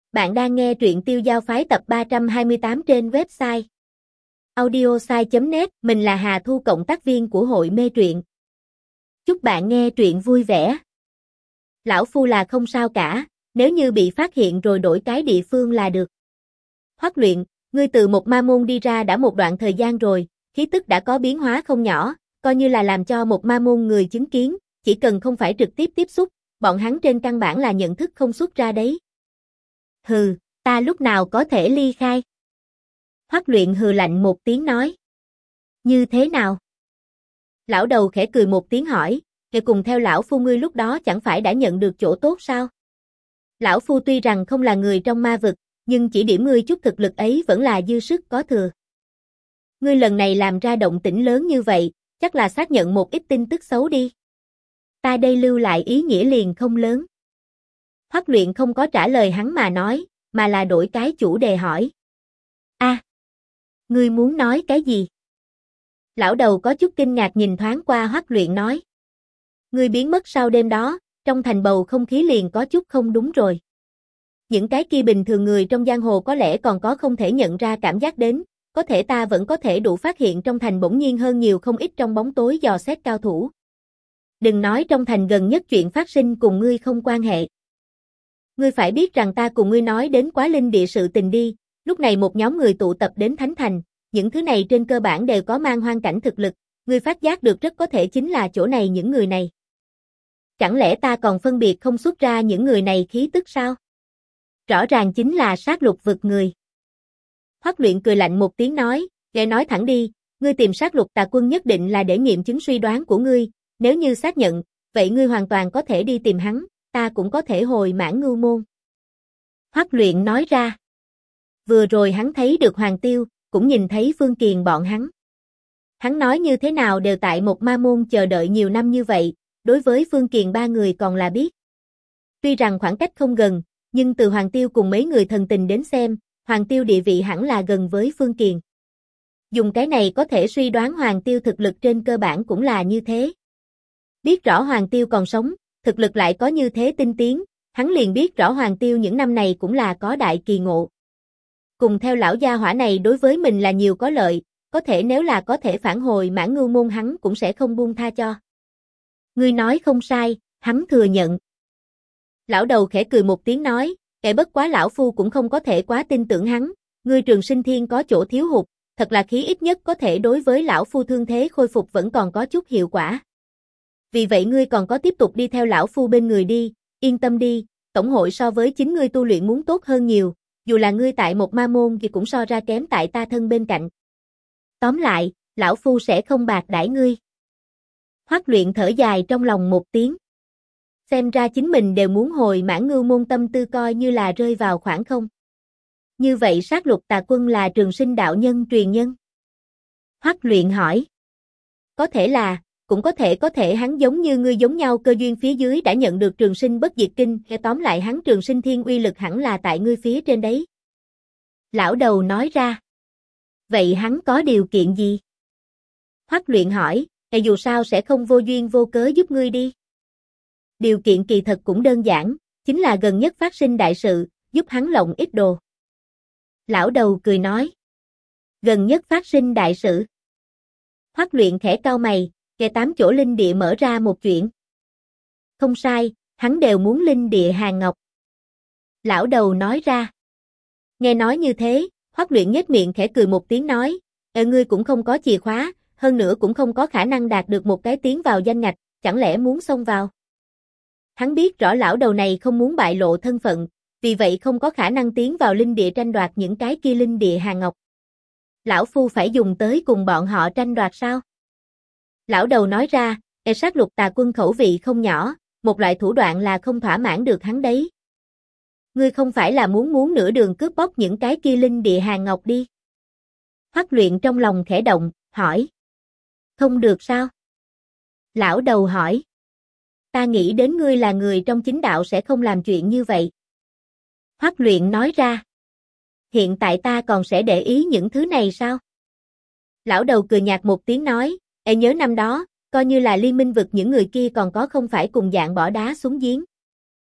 Bạn đang nghe truyện Tiêu Giao Phái tập 328 trên website audiosai.net. Mình là Hà Thu, cộng tác viên của hội mê truyện. Chúc bạn nghe truyện vui vẻ. Lão phu là không sao cả, nếu như bị phát hiện rồi đổi cái địa phương là được. Hoắc Luyện, ngươi từ một ma môn đi ra đã một đoạn thời gian rồi, khí tức đã có biến hóa không nhỏ, coi như là làm cho một ma môn người chứng kiến, chỉ cần không phải trực tiếp tiếp xúc, bọn hắn trên căn bản là nhận thức không xuất ra đấy. Hừ, ta lúc nào có thể ly khai? Hoắc Luyện hừ lạnh một tiếng nói. Như thế nào? Lão đầu khẽ cười một tiếng hỏi, kể cùng theo lão phu ngươi lúc đó chẳng phải đã nhận được chỗ tốt sao? Lão phu tuy rằng không là người trong ma vực, nhưng chỉ điểm ngươi chút thực lực ấy vẫn là dư sức có thừa. Ngươi lần này làm ra động tĩnh lớn như vậy, chắc là xác nhận một ít tin tức xấu đi. Ta đây lưu lại ý nghĩa liền không lớn. Hoắc Luyện không có trả lời hắn mà nói, mà là đổi cái chủ đề hỏi. Ngươi muốn nói cái gì? Lão đầu có chút kinh ngạc nhìn thoáng qua Hoắc Luyện nói. Ngươi biến mất sau đêm đó, trong thành bầu không khí liền có chút không đúng rồi. Những cái kia bình thường người trong giang hồ có lẽ còn có không thể nhận ra cảm giác đến, có thể ta vẫn có thể đủ phát hiện trong thành bỗng nhiên hơn nhiều không ít trong bóng tối dò xét cao thủ. Đừng nói trong thành gần nhất chuyện phát sinh cùng ngươi không quan hệ. Ngươi phải biết rằng ta cùng ngươi nói đến Quá Linh Địa sự tình đi, lúc này một nhóm người tụ tập đến Thánh Thành, những thứ này trên cơ bản đều có mang hoang cảnh thực lực, ngươi phát giác được rất có thể chính là chỗ này những người này. Chẳng lẽ ta còn phân biệt không xuất ra những người này khí tức sao? Rõ ràng chính là sát lục vực người. Hoắc Luyện cười lạnh một tiếng nói, nghe nói thẳng đi, ngươi tìm sát lục tà quân nhất định là để nghiệm chứng suy đoán của ngươi, nếu như xác nhận, vậy ngươi hoàn toàn có thể đi tìm hắn, ta cũng có thể hồi Mãn Ngưu môn. Hoắc Luyện nói ra. Vừa rồi hắn thấy được Hoàng Tiêu, cũng nhìn thấy Phương Kiền bọn hắn. Hắn nói như thế nào đều tại một ma môn chờ đợi nhiều năm như vậy, đối với Phương Kiền ba người còn là biết. Tuy rằng khoảng cách không gần, nhưng từ Hoàng Tiêu cùng mấy người thần tình đến xem, Hoàng Tiêu địa vị hẳn là gần với Phương Kiền. Dùng cái này có thể suy đoán Hoàng Tiêu thực lực trên cơ bản cũng là như thế. Biết rõ Hoàng Tiêu còn sống, thực lực lại có như thế tinh tiến, hắn liền biết rõ Hoàng Tiêu những năm này cũng là có đại kỳ ngộ. Cùng theo lão gia hỏa này đối với mình là nhiều có lợi, có thể nếu là có thể phản hồi Mãn Ngưu môn hắn cũng sẽ không buông tha cho. Ngươi nói không sai, hắn thừa nhận. Lão đầu khẽ cười một tiếng nói, kẻ bất quá lão phu cũng không có thể quá tin tưởng hắn, ngươi Trường Sinh Thiên có chỗ thiếu hụt, thật là khí ít nhất có thể đối với lão phu thương thế khôi phục vẫn còn có chút hiệu quả. Vì vậy ngươi còn có tiếp tục đi theo lão phu bên người đi, yên tâm đi, tổng hội so với chính ngươi tu luyện muốn tốt hơn nhiều, dù là ngươi tại một ma môn thì cũng so ra kém tại ta thân bên cạnh. Tóm lại, lão phu sẽ không bạc đãi ngươi. Hoắc Luyện thở dài trong lòng một tiếng. Xem ra chính mình đều muốn hồi Mãn Ngưu môn, tâm tư coi như là rơi vào khoảng không. Như vậy sát lục tà quân là Trường Sinh đạo nhân truyền nhân? Hoắc Luyện hỏi. Có thể là, cũng có thể hắn giống như ngươi giống nhau cơ duyên phía dưới đã nhận được Trường Sinh bất diệt kinh, nghe tóm lại hắn Trường Sinh Thiên uy lực hẳn là tại ngươi phía trên đấy. Lão đầu nói ra. Vậy hắn có điều kiện gì? Hoắc Luyện hỏi, dù sao sẽ không vô duyên vô cớ giúp ngươi đi. Điều kiện kỳ thật cũng đơn giản, chính là gần nhất phát sinh đại sự, giúp hắn lộng ít đồ. Lão đầu cười nói. Gần nhất phát sinh đại sự. Hoắc Luyện khẽ cau mày, kẻ 8 chỗ linh địa mở ra một chuyện. Không sai, hắn đều muốn linh địa hàng ngọc. Lão đầu nói ra. Nghe nói như thế, Hoắc Luyện nhếch miệng khẽ cười một tiếng nói, ngươi cũng không có chìa khóa, hơn nữa cũng không có khả năng đạt được một cái tiến vào danh ngạch, chẳng lẽ muốn xông vào? Hắn biết rõ lão đầu này không muốn bại lộ thân phận, vì vậy không có khả năng tiến vào linh địa tranh đoạt những cái kia linh địa hàng ngọc. Lão phu phải dùng tới cùng bọn họ tranh đoạt sao? Lão đầu nói ra, sát lục tà quân khẩu vị không nhỏ, một loại thủ đoạn là không thỏa mãn được hắn đấy. Ngươi không phải là muốn nửa đường cướp bóc những cái kia linh địa hàng ngọc đi? Hoắc Luyện trong lòng khẽ động, hỏi. Không được sao? Lão đầu hỏi. Ta nghĩ đến ngươi là người trong chính đạo sẽ không làm chuyện như vậy. Hoắc Luyện nói ra. Hiện tại ta còn sẽ để ý những thứ này sao? Lão đầu cười nhạt một tiếng nói, nhớ năm đó, coi như là liên minh vực những người kia còn có không phải cùng dạng bỏ đá xuống giếng.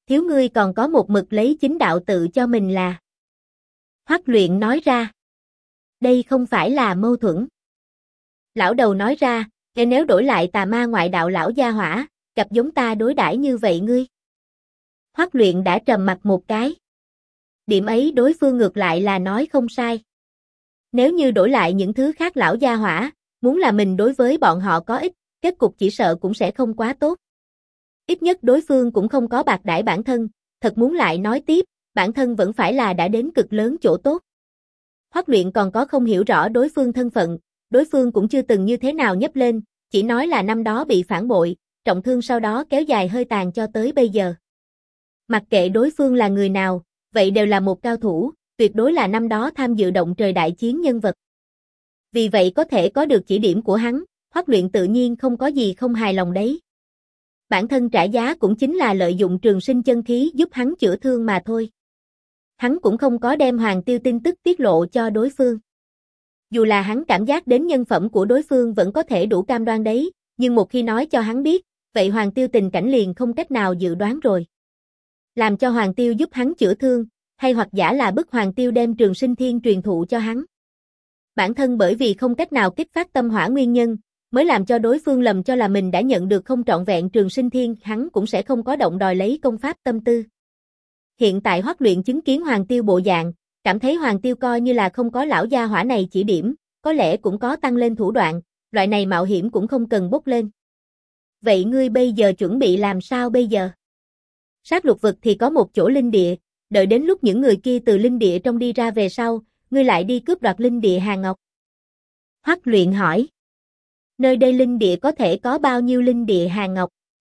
Thiếu ngươi còn có một mực lấy chính đạo tự cho mình là. Hoắc Luyện nói ra. Đây không phải là mâu thuẫn. Lão đầu nói ra, nếu đổi lại tà ma ngoại đạo lão gia hỏa, gặp giống ta đối đãi như vậy ngươi. Hoắc Luyện đã trầm mặt một cái. Điểm ấy đối phương ngược lại là nói không sai. Nếu như đổi lại những thứ khác lão gia hỏa, muốn là mình đối với bọn họ có ích, kết cục chỉ sợ cũng sẽ không quá tốt. Ít nhất đối phương cũng không có bạc đãi bản thân, thật muốn lại nói tiếp, bản thân vẫn phải là đã đến cực lớn chỗ tốt. Hoắc Luyện còn có không hiểu rõ đối phương thân phận, đối phương cũng chưa từng như thế nào nhấp lên, chỉ nói là năm đó bị phản bội, trọng thương sau đó kéo dài hơi tàn cho tới bây giờ. Mặc kệ đối phương là người nào, vậy đều là một cao thủ, tuyệt đối là năm đó tham dự động trời đại chiến nhân vật. Vì vậy có thể có được chỉ điểm của hắn, Hoắc Luyện tự nhiên không có gì không hài lòng đấy. Bản thân trả giá cũng chính là lợi dụng trường sinh chân khí giúp hắn chữa thương mà thôi. Hắn cũng không có đem Hoàng Tiêu tin tức tiết lộ cho đối phương. Dù là hắn cảm giác đến nhân phẩm của đối phương vẫn có thể đủ cam đoan đấy, nhưng một khi nói cho hắn biết, vậy Hoàng Tiêu tình cảnh liền không cách nào dự đoán rồi. Làm cho Hoàng Tiêu giúp hắn chữa thương, hay hoặc giả là bức Hoàng Tiêu đem trường sinh thiên truyền thụ cho hắn. Bản thân bởi vì không cách nào kích phát tâm hỏa nguyên nhân, mới làm cho đối phương lầm cho là mình đã nhận được không trọn vẹn trường sinh thiên, hắn cũng sẽ không có động đòi lấy công pháp tâm tư. Hiện tại Hoắc Luyện chứng kiến Hoàng Tiêu bộ dạng, cảm thấy Hoàng Tiêu coi như là không có lão gia hỏa này chỉ điểm, có lẽ cũng có tăng lên thủ đoạn, loại này mạo hiểm cũng không cần bốc lên. Vậy ngươi bây giờ chuẩn bị làm sao bây giờ? Sát lục vực thì có một chỗ linh địa, đợi đến lúc những người kia từ linh địa trong đi ra về sau, ngươi lại đi cướp đoạt linh địa Hà Ngọc. Hoắc Luyện hỏi. Nơi đây linh địa có thể có bao nhiêu linh địa Hà Ngọc?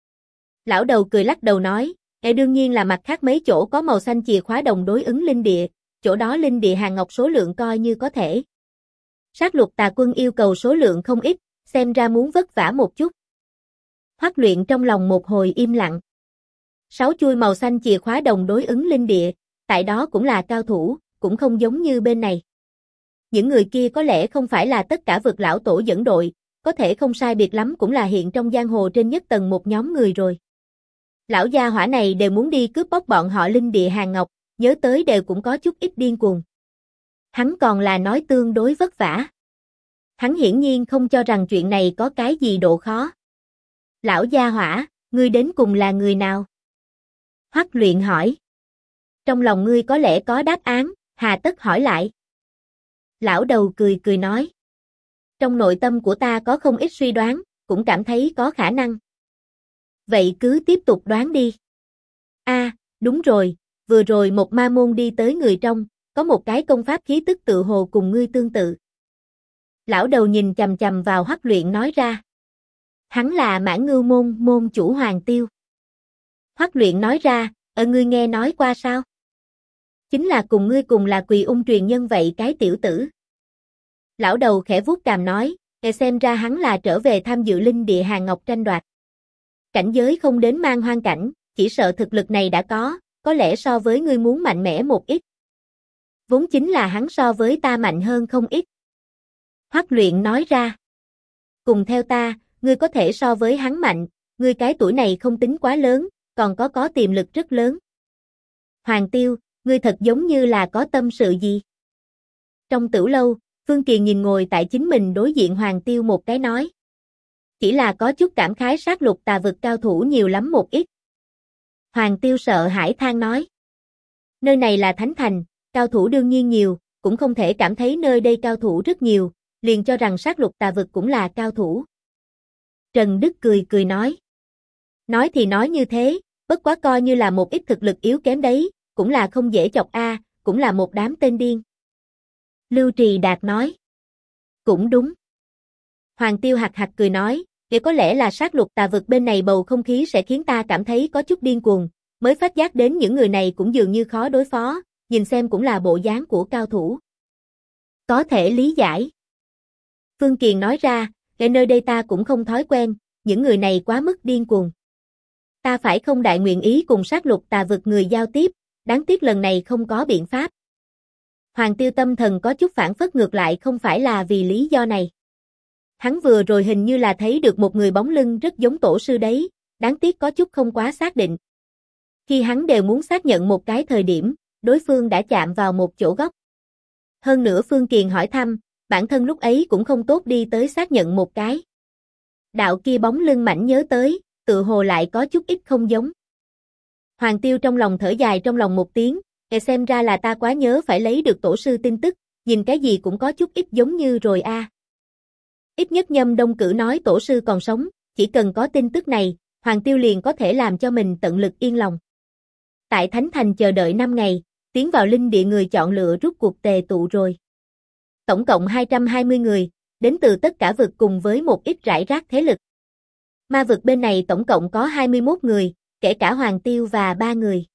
Lão đầu cười lắc đầu nói, đương nhiên là mặt khác mấy chỗ có màu xanh chìa khóa đồng đối ứng linh địa, chỗ đó linh địa Hà Ngọc số lượng coi như có thể. Sát lục tà quân yêu cầu số lượng không ít, xem ra muốn vất vả một chút. Hoắc Luyện trong lòng một hồi im lặng. 6 chuôi màu xanh chìa khóa đồng đối ứng linh địa, tại đó cũng là cao thủ, cũng không giống như bên này. Những người kia có lẽ không phải là tất cả vực lão tổ dẫn đội, có thể không sai biệt lắm cũng là hiện trong giang hồ trên nhất tầng một nhóm người rồi. Lão gia hỏa này đều muốn đi cướp bóc bọn họ linh địa Hàng Ngọc, nhớ tới đều cũng có chút ít điên cuồng. Hắn còn là nói tương đối vất vả. Hắn hiển nhiên không cho rằng chuyện này có cái gì độ khó. Lão gia hỏa, ngươi đến cùng là người nào? Hoắc Luyện hỏi. Trong lòng ngươi có lẽ có đáp án, hà tất hỏi lại. Lão đầu cười cười nói. Trong nội tâm của ta có không ít suy đoán, cũng cảm thấy có khả năng. Vậy cứ tiếp tục đoán đi. Đúng rồi, vừa rồi một ma môn đi tới người trong, có một cái công pháp khí tức tự hồ cùng ngươi tương tự. Lão đầu nhìn chằm chằm vào Hoắc Luyện nói ra. Hắn là Mãn Ngưu môn môn chủ Hoàng Tiêu. Hoắc Luyện nói ra, ngươi nghe nói qua sao? Chính là cùng ngươi cùng là Quỳ Ung truyền nhân vậy cái tiểu tử. Lão đầu khẽ vuốt cằm nói, xem ra hắn là trở về tham dự linh địa Hàng Ngọc tranh đoạt. Cảnh giới không đến man hoang cảnh, chỉ sợ thực lực này đã có lẽ so với ngươi muốn mạnh mẽ một ít. Vốn chính là hắn so với ta mạnh hơn không ít. Hoắc Luyện nói ra. Cùng theo ta, ngươi có thể so với hắn mạnh, ngươi cái tuổi này không tính quá lớn, còn có tiềm lực rất lớn. Hoàng Tiêu, ngươi thật giống như là có tâm sự gì? Trong tửu lâu, Phương Kiền nhìn ngồi tại chính mình đối diện Hoàng Tiêu một cái nói. Chỉ là có chút cảm khái sát lục tà vực cao thủ nhiều lắm một ít. Hoàng Tiêu sợ hãi than nói. Nơi này là Thánh Thành, cao thủ đương nhiên nhiều, cũng không thể cảm thấy nơi đây cao thủ rất nhiều, liền cho rằng sát lục tà vực cũng là cao thủ. Trần Đức cười cười nói. Nói thì nói như thế, bất quá coi như là một ít thực lực yếu kém đấy, cũng là không dễ chọc cũng là một đám tên điên. Lưu Trì Đạt nói. Cũng đúng. Hoàng Tiêu hạc hạc cười nói, để có lẽ là sát lục tà vực bên này bầu không khí sẽ khiến ta cảm thấy có chút điên cuồng, mới phát giác đến những người này cũng dường như khó đối phó, nhìn xem cũng là bộ dáng của cao thủ. Có thể lý giải. Phương Kiền nói ra, ở nơi đây ta cũng không thói quen, những người này quá mức điên cuồng. Ta phải không đại nguyện ý cùng sát lục tà vực người giao tiếp, đáng tiếc lần này không có biện pháp. Hoàng Tiêu tâm thần có chút phản phất ngược lại không phải là vì lý do này. Hắn vừa rồi hình như là thấy được một người bóng lưng rất giống tổ sư đấy, đáng tiếc có chút không quá xác định. Khi hắn đều muốn xác nhận một cái thời điểm, đối phương đã chạm vào một chỗ góc. Hơn nữa Phương Kiền hỏi thăm, bản thân lúc ấy cũng không tốt đi tới xác nhận một cái. Đạo kia bóng lưng mảnh nhớ tới, tự hồ lại có chút ít không giống. Hoàng Tiêu trong lòng thở dài trong lòng một tiếng, xem ra là ta quá nhớ phải lấy được tổ sư tin tức, nhìn cái gì cũng có chút ít giống như rồi a. Ít nhất Nhâm Đông Cử nói tổ sư còn sống, chỉ cần có tin tức này, Hoàng Tiêu liền có thể làm cho mình tận lực yên lòng. Tại Thánh Thành chờ đợi 5 ngày, tiến vào linh địa người chọn lựa rút cuộc tề tụ rồi. Tổng cộng 220 người, đến từ tất cả vực cùng với một ít rải rác thế lực. Ma vực bên này tổng cộng có 21 người, kể cả Hoàng Tiêu và 3 người.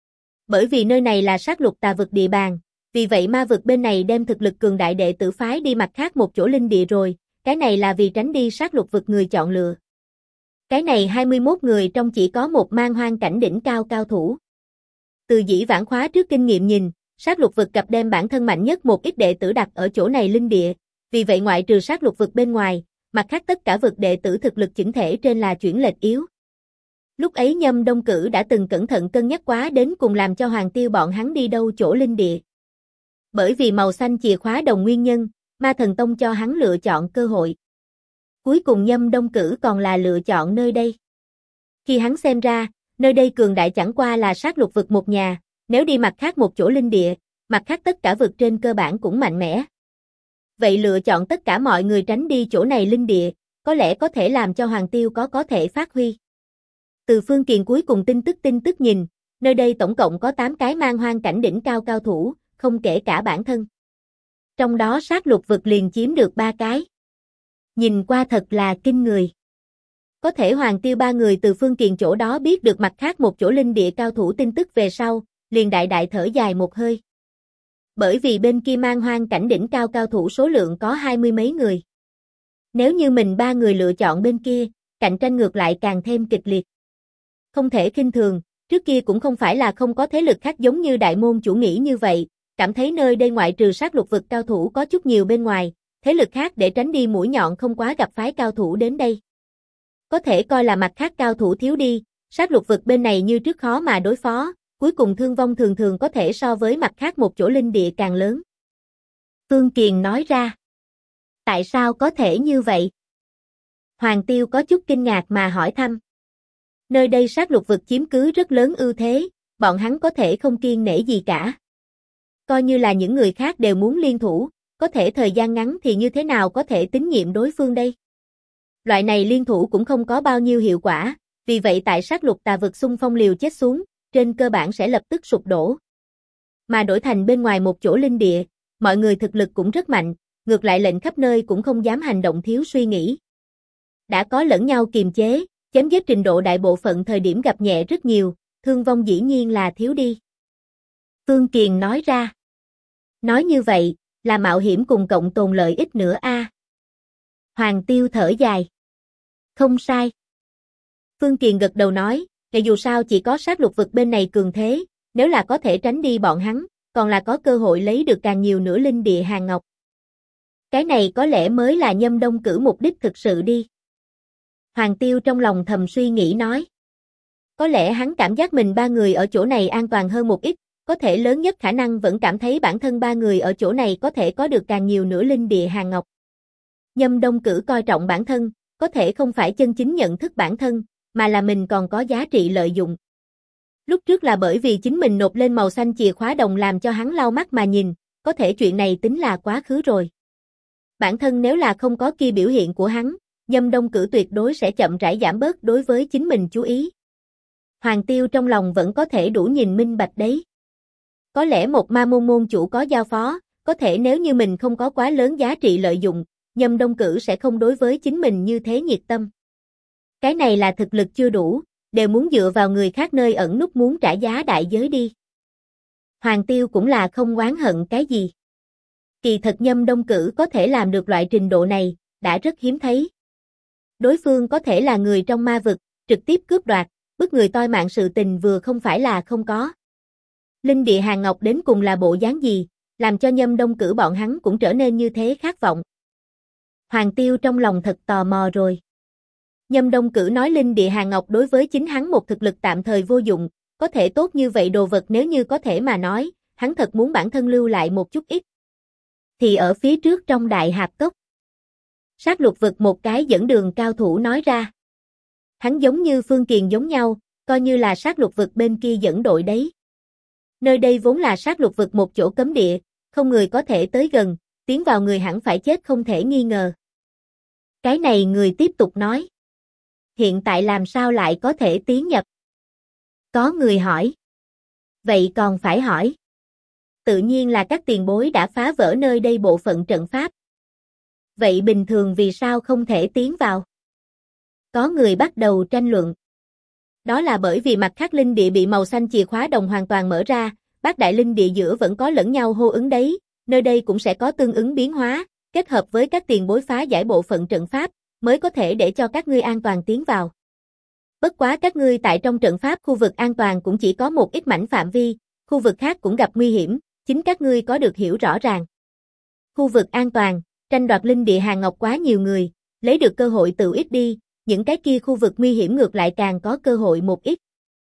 Bởi vì nơi này là sát lục tà vực địa bàn, vì vậy ma vực bên này đem thực lực cường đại đệ tử phái đi mặt khác một chỗ linh địa rồi, cái này là vì tránh đi sát lục vực người chọn lựa. Cái này 21 người trong chỉ có một man hoang cảnh đỉnh cao cao thủ. Từ dĩ vãng khóa trước kinh nghiệm nhìn, sát lục vực cặp đem bản thân mạnh nhất một ít đệ tử đặt ở chỗ này linh địa, vì vậy ngoại trừ sát lục vực bên ngoài, mặt khác tất cả vực đệ tử thực lực chỉnh thể trên là chuyển lệch yếu. Lúc ấy Nhâm Đông Cử đã từng cẩn thận cân nhắc quá đến cùng làm cho Hoàng Tiêu bọn hắn đi đâu chỗ linh địa. Bởi vì màu xanh chìa khóa đồng nguyên nhân, Ma Thần Tông cho hắn lựa chọn cơ hội. Cuối cùng Nhâm Đông Cử còn là lựa chọn nơi đây. Khi hắn xem ra, nơi đây cường đại chẳng qua là sát lục vực một nhà, nếu đi mặt khác một chỗ linh địa, mặt khác tất cả vực trên cơ bản cũng mạnh mẽ. Vậy lựa chọn tất cả mọi người tránh đi chỗ này linh địa, có lẽ có thể làm cho Hoàng Tiêu có thể phát huy. Từ Phương Kiền cuối cùng tin tức nhìn, nơi đây tổng cộng có 8 cái man hoang cảnh đỉnh cao cao thủ, không kể cả bản thân. Trong đó sát lục vực liền chiếm được 3 cái. Nhìn qua thật là kinh người. Có thể Hoàng Tiêu 3 người từ Phương Kiền chỗ đó biết được mặt khác một chỗ linh địa cao thủ tin tức về sau, liền đại thở dài một hơi. Bởi vì bên kia man hoang cảnh đỉnh cao cao thủ số lượng có 20 mấy người. Nếu như mình 3 người lựa chọn bên kia, cạnh tranh ngược lại càng thêm kịch liệt. Không thể khinh thường, trước kia cũng không phải là không có thế lực khác giống như đại môn chủ nghĩ như vậy, cảm thấy nơi đây ngoại trừ sát lục vực cao thủ có chút nhiều bên ngoài, thế lực khác để tránh đi mũi nhọn không quá gặp phái cao thủ đến đây. Có thể coi là mặt khác cao thủ thiếu đi, sát lục vực bên này như trước khó mà đối phó, cuối cùng thương vong thường thường có thể so với mặt khác một chỗ linh địa càng lớn. Phương Kiền nói ra. Tại sao có thể như vậy? Hoàng Tiêu có chút kinh ngạc mà hỏi thăm. Nơi đây sát lục vực chiếm cứ rất lớn ưu thế, bọn hắn có thể không kiêng nể gì cả. Coi như là những người khác đều muốn liên thủ, có thể thời gian ngắn thì như thế nào có thể tín nhiệm đối phương đây? Loại này liên thủ cũng không có bao nhiêu hiệu quả, vì vậy tại sát lục tà vực xung phong liều chết xuống, trên cơ bản sẽ lập tức sụp đổ. Mà đổi thành bên ngoài một chỗ linh địa, mọi người thực lực cũng rất mạnh, ngược lại lệnh khắp nơi cũng không dám hành động thiếu suy nghĩ. Đã có lẫn nhau kiềm chế, chém giết trình độ đại bộ phận thời điểm gặp nhẹ rất nhiều, thương vong dĩ nhiên là thiếu đi. Phương Kiền nói ra. Nói như vậy, là mạo hiểm cùng cộng tồn lợi ích nữa a. Hoàng Tiêu thở dài. Không sai. Phương Kiền gật đầu nói, kể dù sao chỉ có sát lục vực bên này cường thế, nếu là có thể tránh đi bọn hắn, còn là có cơ hội lấy được càng nhiều nữa linh địa hàng ngọc. Cái này có lẽ mới là Nhâm Đông Cử mục đích thực sự đi. Hoàng Tiêu trong lòng thầm suy nghĩ nói. Có lẽ hắn cảm giác mình 3 người ở chỗ này an toàn hơn một ít, có thể lớn nhất khả năng vẫn cảm thấy bản thân 3 người ở chỗ này có thể có được càng nhiều nữa linh địa hàng ngọc. Nhâm Đông Cử coi trọng bản thân, có thể không phải chân chính nhận thức bản thân, mà là mình còn có giá trị lợi dụng. Lúc trước là bởi vì chính mình nộp lên màu xanh chìa khóa đồng làm cho hắn lau mắt mà nhìn, có thể chuyện này tính là quá khứ rồi. Bản thân nếu là không có kia biểu hiện của hắn, Nhâm Đông Cử tuyệt đối sẽ chậm rãi giảm bớt đối với chính mình chú ý. Hoàng Tiêu trong lòng vẫn có thể đủ nhìn minh bạch đấy. Có lẽ một ma môn môn chủ có giao phó, có thể nếu như mình không có quá lớn giá trị lợi dụng, Nhâm Đông Cử sẽ không đối với chính mình như thế nhiệt tâm. Cái này là thực lực chưa đủ, đều muốn dựa vào người khác nơi ẩn núp muốn trả giá đại giới đi. Hoàng Tiêu cũng là không oán hận cái gì. Kỳ thật Nhâm Đông Cử có thể làm được loại trình độ này, đã rất hiếm thấy. Đối phương có thể là người trong ma vực, trực tiếp cướp đoạt, bức người toi mạng sự tình vừa không phải là không có. Linh địa hàng ngọc đến cùng là bộ dáng gì, làm cho Nhâm Đông Cử bọn hắn cũng trở nên như thế khát vọng. Hoàng Tiêu trong lòng thật tò mò rồi. Nhâm Đông Cử nói linh địa hàng ngọc đối với chính hắn một thực lực tạm thời vô dụng, có thể tốt như vậy đồ vật nếu như có thể mà nói, hắn thật muốn bản thân lưu lại một chút ít. Thì ở phía trước trong đại hạp cốc. Sát lục vực một cái dẫn đường cao thủ nói ra. Hắn giống như Phương Kiền giống nhau, coi như là sát lục vực bên kia dẫn đội đấy. Nơi đây vốn là sát lục vực một chỗ cấm địa, không người có thể tới gần, tiến vào người hẳn phải chết không thể nghi ngờ. Cái này người tiếp tục nói. Hiện tại làm sao lại có thể tiến nhập? Có người hỏi. Vậy còn phải hỏi. Tự nhiên là các tiền bối đã phá vỡ nơi đây bộ phận trận pháp. Vậy bình thường vì sao không thể tiến vào? Có người bắt đầu tranh luận. Đó là bởi vì mặt khác linh địa bị màu xanh chìa khóa đồng hoàn toàn mở ra, bát đại linh địa giữa vẫn có lẫn nhau hô ứng đấy, nơi đây cũng sẽ có tương ứng biến hóa, kết hợp với các tiền bối phá giải bộ phận trận pháp, mới có thể để cho các ngươi an toàn tiến vào. Bất quá các ngươi tại trong trận pháp khu vực an toàn cũng chỉ có một ít mảnh phạm vi, khu vực khác cũng gặp nguy hiểm, chính các ngươi có được hiểu rõ ràng. Khu vực an toàn, tranh đoạt linh địa hàng ngọc quá nhiều người, lấy được cơ hội tự ít đi, những cái kia khu vực nguy hiểm ngược lại càng có cơ hội một ít.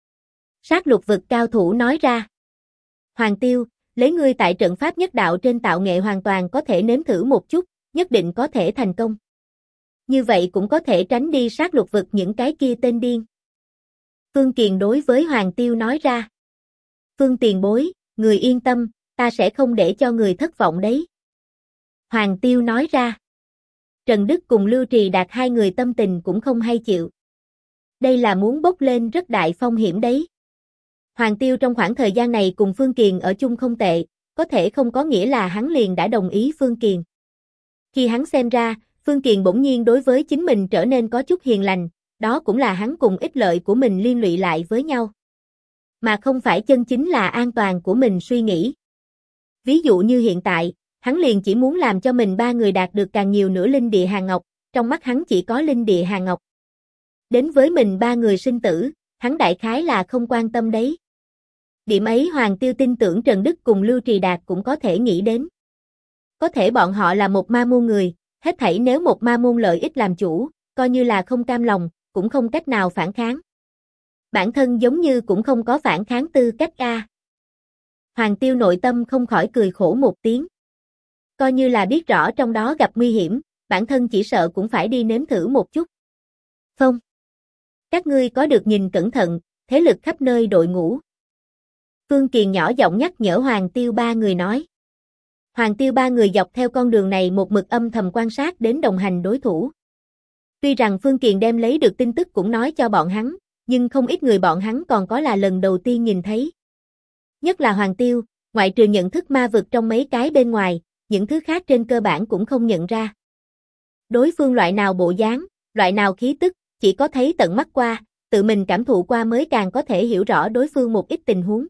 Sát lục vực cao thủ nói ra. Hoàng Tiêu, lấy ngươi tại trận pháp nhất đạo trên tạo nghệ hoàn toàn có thể nếm thử một chút, nhất định có thể thành công. Như vậy cũng có thể tránh đi sát lục vực những cái kia tên điên. Phương Kiền đối với Hoàng Tiêu nói ra. Phương tiền bối, người yên tâm, ta sẽ không để cho người thất vọng đấy. Hoàng Tiêu nói ra. Trần Đức cùng Lưu Trì Đạt hai người tâm tình cũng không hay chịu. Đây là muốn bốc lên rất đại phong hiểm đấy. Hoàng Tiêu trong khoảng thời gian này cùng Phương Kiền ở chung không tệ, có thể không có nghĩa là hắn liền đã đồng ý Phương Kiền. Khi hắn xem ra, Phương Kiền bỗng nhiên đối với chính mình trở nên có chút hiền lành, đó cũng là hắn cùng ích lợi của mình liên lụy lại với nhau. Mà không phải chân chính là an toàn của mình suy nghĩ. Ví dụ như hiện tại, hắn liền chỉ muốn làm cho mình ba người đạt được càng nhiều nữa linh địa hàng ngọc, trong mắt hắn chỉ có linh địa hàng ngọc. Đến với mình ba người sinh tử, hắn đại khái là không quan tâm đấy. Điểm ấy Hoàng Tiêu tin tưởng Trần Đức cùng Lưu Trì Đạt cũng có thể nghĩ đến. Có thể bọn họ là một ma môn người, hết thảy nếu một ma môn lợi ích làm chủ, coi như là không cam lòng, cũng không cách nào phản kháng. Bản thân giống như cũng không có phản kháng tư cách a. Hoàng Tiêu nội tâm không khỏi cười khổ một tiếng. Coi như là biết rõ trong đó gặp nguy hiểm, bản thân chỉ sợ cũng phải đi nếm thử một chút. Phong. Các ngươi có được nhìn cẩn thận, thế lực khắp nơi đội ngũ. Phương Kiền nhỏ giọng nhắc nhở Hoàng Tiêu ba người nói. Hoàng Tiêu ba người dọc theo con đường này một mực âm thầm quan sát đến đồng hành đối thủ. Tuy rằng Phương Kiền đem lấy được tin tức cũng nói cho bọn hắn, nhưng không ít người bọn hắn còn có là lần đầu tiên nhìn thấy. Nhất là Hoàng Tiêu, ngoại trừ nhận thức ma vực trong mấy cái bên ngoài, những thứ khác trên cơ bản cũng không nhận ra. Đối phương loại nào bộ dáng, loại nào khí tức, chỉ có thấy tận mắt qua, tự mình cảm thụ qua mới càng có thể hiểu rõ đối phương một ít tình huống.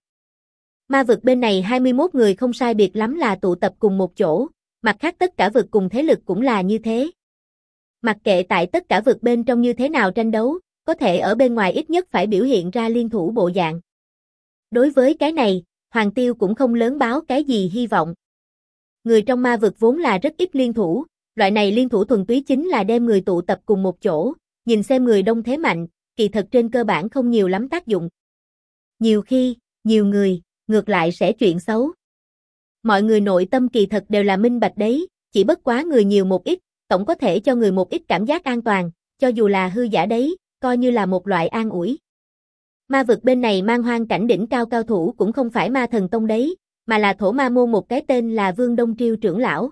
Ma vực bên này 21 người không sai biệt lắm là tụ tập cùng một chỗ, mặt khác tất cả vực cùng thế lực cũng là như thế. Mặc kệ tại tất cả vực bên trong như thế nào tranh đấu, có thể ở bên ngoài ít nhất phải biểu hiện ra liên thủ bộ dạng. Đối với cái này, Hoàng Tiêu cũng không lớn báo cái gì hy vọng. Người trong ma vực vốn là rất ít liên thủ, loại này liên thủ thuần túy chính là đem người tụ tập cùng một chỗ, nhìn xem người đông thế mạnh, kỳ thật trên cơ bản không nhiều lắm tác dụng. Nhiều khi, nhiều người, ngược lại sẽ chuyện xấu. Mọi người nội tâm kỳ thật đều là minh bạch đấy, chỉ bất quá người nhiều một ít, tổng có thể cho người một ít cảm giác an toàn, cho dù là hư giả đấy, coi như là một loại an ủi. Ma vực bên này mang hoang cảnh đỉnh cao cao thủ cũng không phải ma thần tông đấy, mà là thổ ma môn một cái tên là Vương Đông Triêu trưởng lão.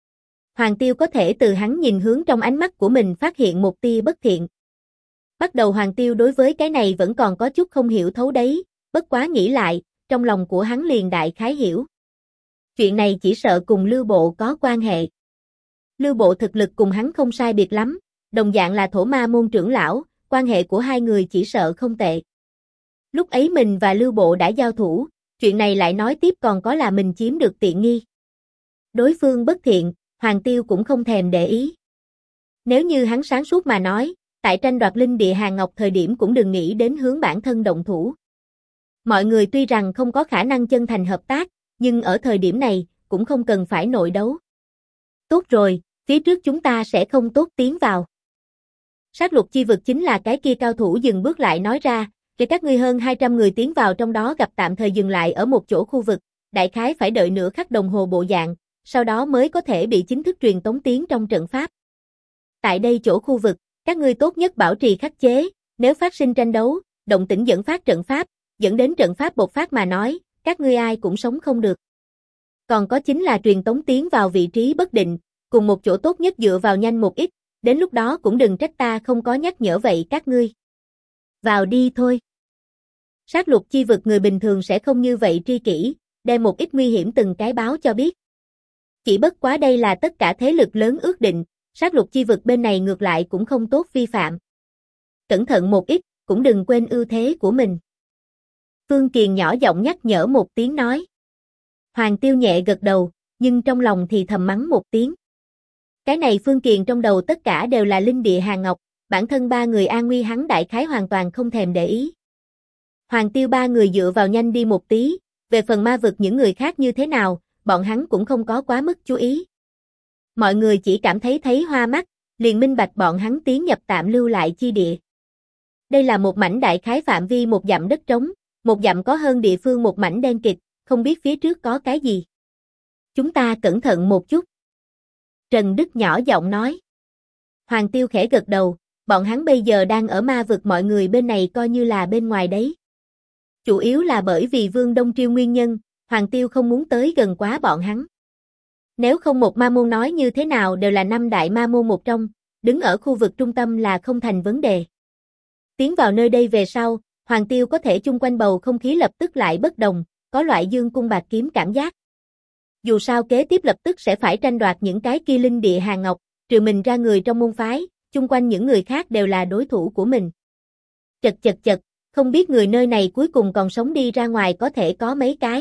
Hoàng Tiêu có thể từ hắn nhìn hướng trong ánh mắt của mình phát hiện một tia bất thiện. Bắt đầu Hoàng Tiêu đối với cái này vẫn còn có chút không hiểu thấu đấy, bất quá nghĩ lại, trong lòng của hắn liền đại khái hiểu. Chuyện này chỉ sợ cùng Lưu Bộ có quan hệ. Lưu Bộ thực lực cùng hắn không sai biệt lắm, đồng dạng là thổ ma môn trưởng lão, quan hệ của hai người chỉ sợ không tệ. Lúc ấy mình và Lưu Bộ đã giao thủ, chuyện này lại nói tiếp còn có là mình chiếm được tiện nghi. Đối phương bất thiện, Hoàng Tiêu cũng không thèm để ý. Nếu như hắn sáng suốt mà nói, tại tranh đoạt linh địa hàng ngọc thời điểm cũng đừng nghĩ đến hướng bản thân động thủ. Mọi người tuy rằng không có khả năng chân thành hợp tác, nhưng ở thời điểm này, cũng không cần phải nội đấu. Tốt rồi, phía trước chúng ta sẽ không tốt tiến vào. Sát lục chi vực chính là cái kia cao thủ dừng bước lại nói ra, Kể các ngươi hơn 200 người tiến vào trong đó gặp tạm thời dừng lại ở một chỗ khu vực, đại khái phải đợi nửa khắc đồng hồ bộ dạng, sau đó mới có thể bị chính thức truyền tống tiến trong trận pháp. Tại đây chỗ khu vực, các ngươi tốt nhất bảo trì khắc chế, nếu phát sinh tranh đấu, động tĩnh dẫn phát trận pháp, dẫn đến trận pháp bộc phát mà nói, các ngươi ai cũng sống không được. Còn có chính là truyền tống tiến vào vị trí bất định, cùng một chỗ tốt nhất dựa vào nhanh một ít, đến lúc đó cũng đừng trách ta không có nhắc nhở vậy các ngươi. Vào đi thôi. Sát lục chi vực người bình thường sẽ không như vậy tri kỷ, đem một ít nguy hiểm từng cái báo cho biết. Chỉ bất quá đây là tất cả thế lực lớn ước định, sát lục chi vực bên này ngược lại cũng không tốt vi phạm. Cẩn thận một ít, cũng đừng quên ưu thế của mình. Phương Kiền nhỏ giọng nhắc nhở một tiếng nói. Hoàng Tiêu nhẹ gật đầu, nhưng trong lòng thì thầm mắng một tiếng. Cái này Phương Kiền trong đầu tất cả đều là linh địa hàng ngọc, bản thân ba người an nguy hắn đại khái hoàn toàn không thèm để ý. Hoàng Tiêu ba người dựa vào nhanh đi một tí, về phần ma vực những người khác như thế nào, bọn hắn cũng không có quá mức chú ý. Mọi người chỉ cảm thấy hoa mắt, liền minh bạch bọn hắn tiến nhập tạm lưu lại chi địa. Đây là một mảnh đại khái phạm vi một dặm đất trống, một dặm có hơn địa phương một mảnh đen kịt, không biết phía trước có cái gì. Chúng ta cẩn thận một chút. Trần Đức nhỏ giọng nói. Hoàng Tiêu khẽ gật đầu, bọn hắn bây giờ đang ở ma vực mọi người bên này coi như là bên ngoài đấy. Chủ yếu là bởi vì Vương Đông Triêu nguyên nhân, Hoàng Tiêu không muốn tới gần quá bọn hắn. Nếu không một ma môn nói như thế nào đều là năm đại ma môn một trong, đứng ở khu vực trung tâm là không thành vấn đề. Tiến vào nơi đây về sau, Hoàng Tiêu có thể chung quanh bầu không khí lập tức lại bất đồng, có loại dương cung bạc kiếm cảm giác. Dù sao kế tiếp lập tức sẽ phải tranh đoạt những cái kia linh địa hàng ngọc, trừ mình ra người trong môn phái, chung quanh những người khác đều là đối thủ của mình. Chật, không biết người nơi này cuối cùng còn sống đi ra ngoài có thể có mấy cái.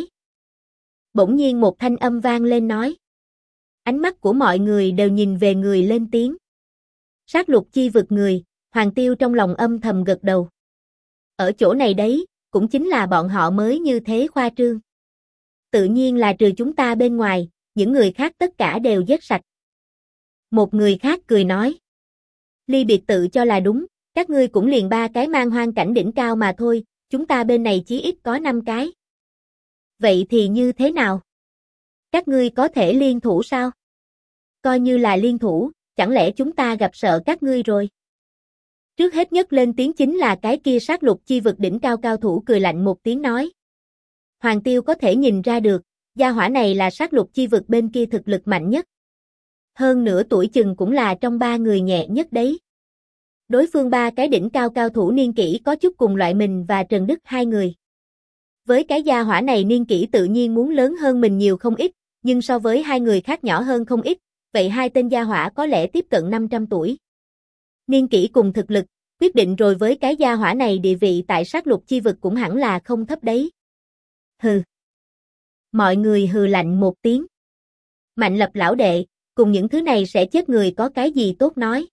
Bỗng nhiên một thanh âm vang lên nói. Ánh mắt của mọi người đều nhìn về người lên tiếng. Sát lục chi vực người, Hoàng Tiêu trong lòng âm thầm gật đầu. Ở chỗ này đấy, cũng chính là bọn họ mới như thế khoa trương. Tự nhiên là trừ chúng ta bên ngoài, những người khác tất cả đều giết sạch. Một người khác cười nói. Ly biệt tự cho là đúng, các ngươi cũng liền 3 cái mang hoang cảnh đỉnh cao mà thôi, chúng ta bên này chí ít có 5 cái. Vậy thì như thế nào? Các ngươi có thể liên thủ sao? Coi như là liên thủ, chẳng lẽ chúng ta gặp sợ các ngươi rồi? Trước hết nhất lên tiếng chính là cái kia sát lục chi vực đỉnh cao cao thủ cười lạnh một tiếng nói. Hoàng Tiêu có thể nhìn ra được, gia hỏa này là sát lục chi vực bên kia thực lực mạnh nhất. Hơn nữa tuổi chừng cũng là trong 3 người nhẹ nhất đấy. Đối phương 3 cái đỉnh cao cao thủ niên kỷ có chút cùng loại mình và Trần Đức 2 người. Với cái gia hỏa này niên kỷ tự nhiên muốn lớn hơn mình nhiều không ít, nhưng so với 2 người khác nhỏ hơn không ít, vậy 2 tên gia hỏa có lẽ tiếp cận 500 tuổi. Niên kỷ cùng thực lực, quyết định rồi với cái gia hỏa này địa vị tại sát lục chi vực cũng hẳn là không thấp đấy. Hừ. Mọi người hừ lạnh một tiếng. Mạnh Lập lão đệ, cùng những thứ này sẽ chết người có cái gì tốt nói.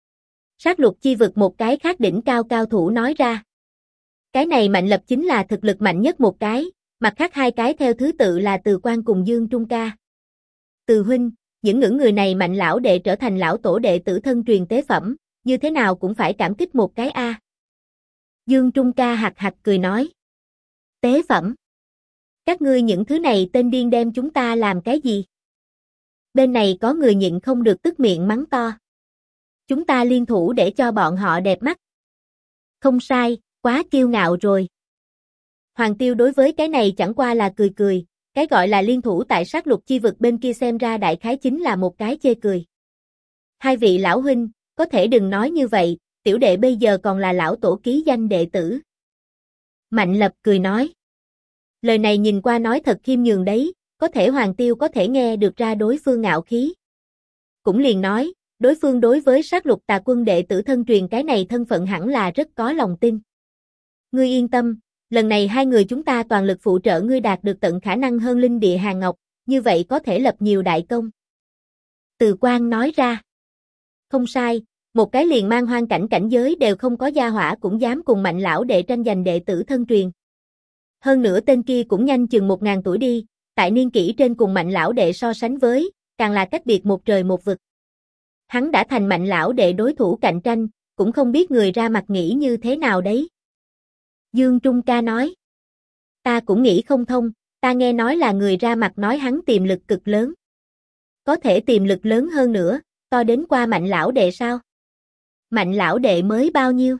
Sát lục chi vực một cái khác đỉnh cao cao thủ nói ra. Cái này Mạnh Lập chính là thực lực mạnh nhất một cái, mặt khác 2 cái theo thứ tự là Từ Quan cùng Dương Trung Ca. Từ huynh, những ngưỡng người này Mạnh lão đệ trở thành lão tổ đệ tử thân truyền tế phẩm, như thế nào cũng phải cảm kích một cái a. Dương Trung Ca hạc hạc cười nói. Tế phẩm? Các ngươi những thứ này tên điên đem chúng ta làm cái gì? Bên này có người nhịn không được tức miệng mắng to. Chúng ta liên thủ để cho bọn họ đẹp mắt. Không sai, quá kiêu ngạo rồi. Hoàng Tiêu đối với cái này chẳng qua là cười cười, cái gọi là liên thủ tại sát lục chi vực bên kia xem ra đại khái chính là một cái chê cười. 2 vị lão huynh, có thể đừng nói như vậy, tiểu đệ bây giờ còn là lão tổ ký danh đệ tử. Mạnh Lập cười nói. Lời này nhìn qua nói thật khiêm nhường đấy, có thể Hoàng Tiêu có thể nghe được ra đối phương ngạo khí. Cũng liền nói, đối phương đối với sát lục tà quân đệ tử thân truyền cái này thân phận hẳn là rất có lòng tin. Ngươi yên tâm, lần này 2 người chúng ta toàn lực phụ trợ ngươi đạt được tận khả năng hơn linh địa hàng ngọc, như vậy có thể lập nhiều đại công. Từ Quan nói ra. Không sai, một cái liền mang hoang cảnh giới đều không có gia hỏa cũng dám cùng Mạnh lão đệ tranh giành đệ tử thân truyền. Hơn nữa tên kia cũng nhanh chừng 1000 tuổi đi, tại niên kỷ trên cùng Mạnh lão đệ so sánh với, càng là cách biệt một trời một vực. Hắn đã thành Mạnh lão đệ đối thủ cạnh tranh, cũng không biết người ra mặt nghĩ như thế nào đấy. Dương Trung Ca nói. Ta cũng nghĩ không thông, ta nghe nói là người ra mặt nói hắn tiềm lực cực lớn. Có thể tiềm lực lớn hơn nữa, to đến qua Mạnh lão đệ sao? Mạnh lão đệ mới bao nhiêu?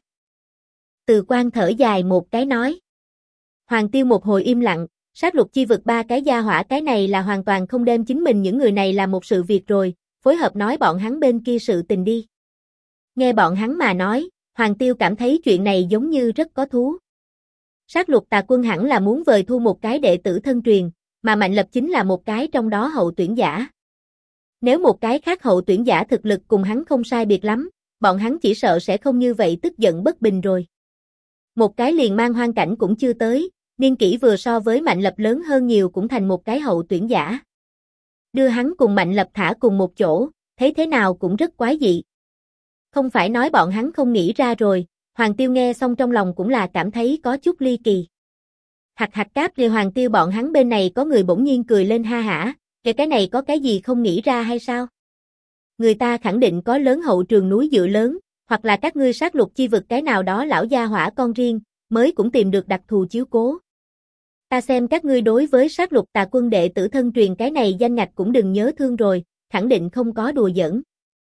Từ Quan thở dài một cái nói. Hoàng Tiêu một hồi im lặng, sát lục chi vực ba cái gia hỏa cái này là hoàn toàn không đem chính mình những người này là một sự việc rồi, phối hợp nói bọn hắn bên kia sự tình đi. Nghe bọn hắn mà nói, Hoàng Tiêu cảm thấy chuyện này giống như rất có thú. Sát lục tà quân hẳn là muốn vời thu một cái đệ tử thân truyền, mà Mạnh Lập chính là một cái trong đó hậu tuyển giả. Nếu một cái khác hậu tuyển giả thực lực cùng hắn không sai biệt lắm, bọn hắn chỉ sợ sẽ không như vậy tức giận bất bình rồi. Một cái liền mang hoang cảnh cũng chưa tới, niên kỷ vừa so với Mạnh Lập lớn hơn nhiều cũng thành một cái hậu tuyển giả. Đưa hắn cùng Mạnh Lập thả cùng một chỗ, thấy thế nào cũng rất quái dị. Không phải nói bọn hắn không nghĩ ra rồi, Hoàng Tiêu nghe xong trong lòng cũng là cảm thấy có chút ly kỳ. Hạc hạc cáp thì Hoàng Tiêu bọn hắn bên này có người bỗng nhiên cười lên ha hả, cái này có cái gì không nghĩ ra hay sao? Người ta khẳng định có lớn hậu trường núi dựa lớn, hoặc là các ngươi sát lục chi vực cái nào đó lão gia hỏa con riêng, mới cũng tìm được đặc thù chiếu cố. Ta xem các ngươi đối với sát lục tà quân đệ tử thân truyền cái này danh ngạch cũng đừng nhớ thương rồi, khẳng định không có đùa giỡn.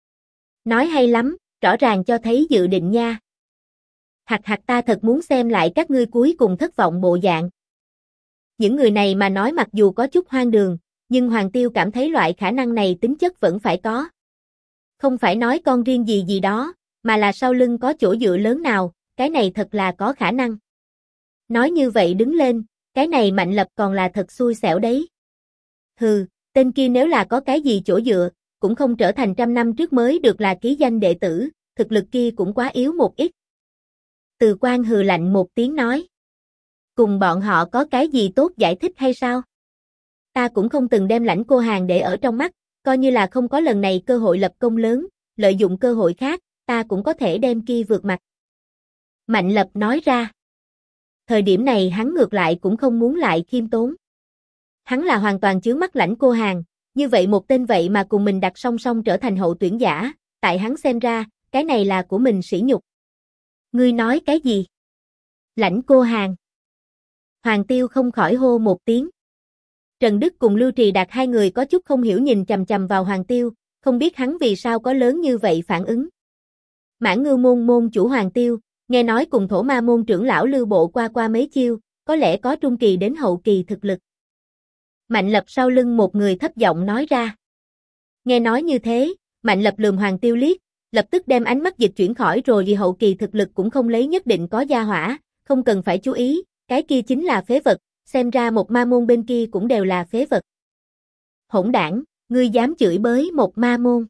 Nói hay lắm, rõ ràng cho thấy dự định nha. Hạc hạc ta thật muốn xem lại các ngươi cuối cùng thất vọng bộ dạng. Những người này mà nói mặc dù có chút hoang đường, nhưng Hoàng Tiêu cảm thấy loại khả năng này tính chất vẫn phải có. Không phải nói con riêng gì gì đó, mà là sau lưng có chỗ dựa lớn nào, cái này thật là có khả năng. Nói như vậy đứng lên, cái này Mạnh Lập còn là thật xui xẻo đấy. Hừ, tên kia nếu là có cái gì chỗ dựa, cũng không trở thành 100 năm trước mới được là ký danh đệ tử, thực lực kia cũng quá yếu một ít. Từ Quan hừ lạnh một tiếng nói. Cùng bọn họ có cái gì tốt giải thích hay sao? Ta cũng không từng đem Lãnh Cô Hàn để ở trong mắt, coi như là không có lần này cơ hội lập công lớn, lợi dụng cơ hội khác, ta cũng có thể đem kia vượt mặt. Mạnh Lập nói ra. Thời điểm này hắn ngược lại cũng không muốn lại khiêm tốn. Hắn là hoàn toàn chướng mắt Lãnh Cô Hàn, như vậy một tên vậy mà cùng mình đặt song song trở thành hậu tuyển giả, tại hắn xem ra, cái này là của mình sỉ nhục. Ngươi nói cái gì? Lãnh Cô Hàn. Hoàng Tiêu không khỏi hô một tiếng. Trần Đức cùng Lưu Trì Đạt hai người có chút không hiểu nhìn chằm chằm vào Hoàng Tiêu, không biết hắn vì sao có lớn như vậy phản ứng. Mãn Ngưu môn môn chủ Hoàng Tiêu, nghe nói cùng Thổ Ma môn trưởng lão Lưu Bộ qua mấy chiêu, có lẽ có trung kỳ đến hậu kỳ thực lực. Mạnh Lập sau lưng một người thấp giọng nói ra. Nghe nói như thế, Mạnh Lập lườm Hoàng Tiêu liếc, lập tức đem ánh mắt dịch chuyển khỏi rồi vì hậu kỳ thực lực cũng không lấy nhất định có gia hỏa, không cần phải chú ý, cái kia chính là phế vật, xem ra một ma môn bên kia cũng đều là phế vật. Hỗn đảng, ngươi dám chửi bới một ma môn.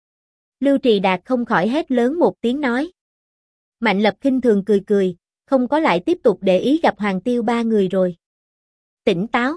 Lưu Trì Đạt không khỏi hét lớn một tiếng nói. Mạnh Lập khinh thường cười cười, không có lại tiếp tục để ý gặp Hoàng Tiêu ba người rồi. Tỉnh táo.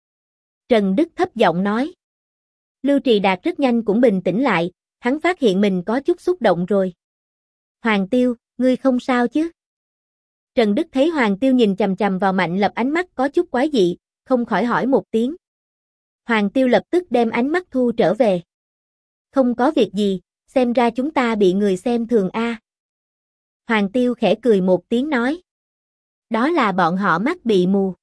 Trần Đức thấp giọng nói. Lưu Trì Đạt rất nhanh cũng bình tĩnh lại, hắn phát hiện mình có chút xúc động rồi. Hoàng Tiêu, ngươi không sao chứ? Trần Đức thấy Hoàng Tiêu nhìn chằm chằm vào Mạnh Lập ánh mắt có chút quái dị, không khỏi hỏi một tiếng. Hoàng Tiêu lập tức đem ánh mắt thu trở về. Không có việc gì, xem ra chúng ta bị người xem thường a. Hoàng Tiêu khẽ cười một tiếng nói. Đó là bọn họ mắt bị mù.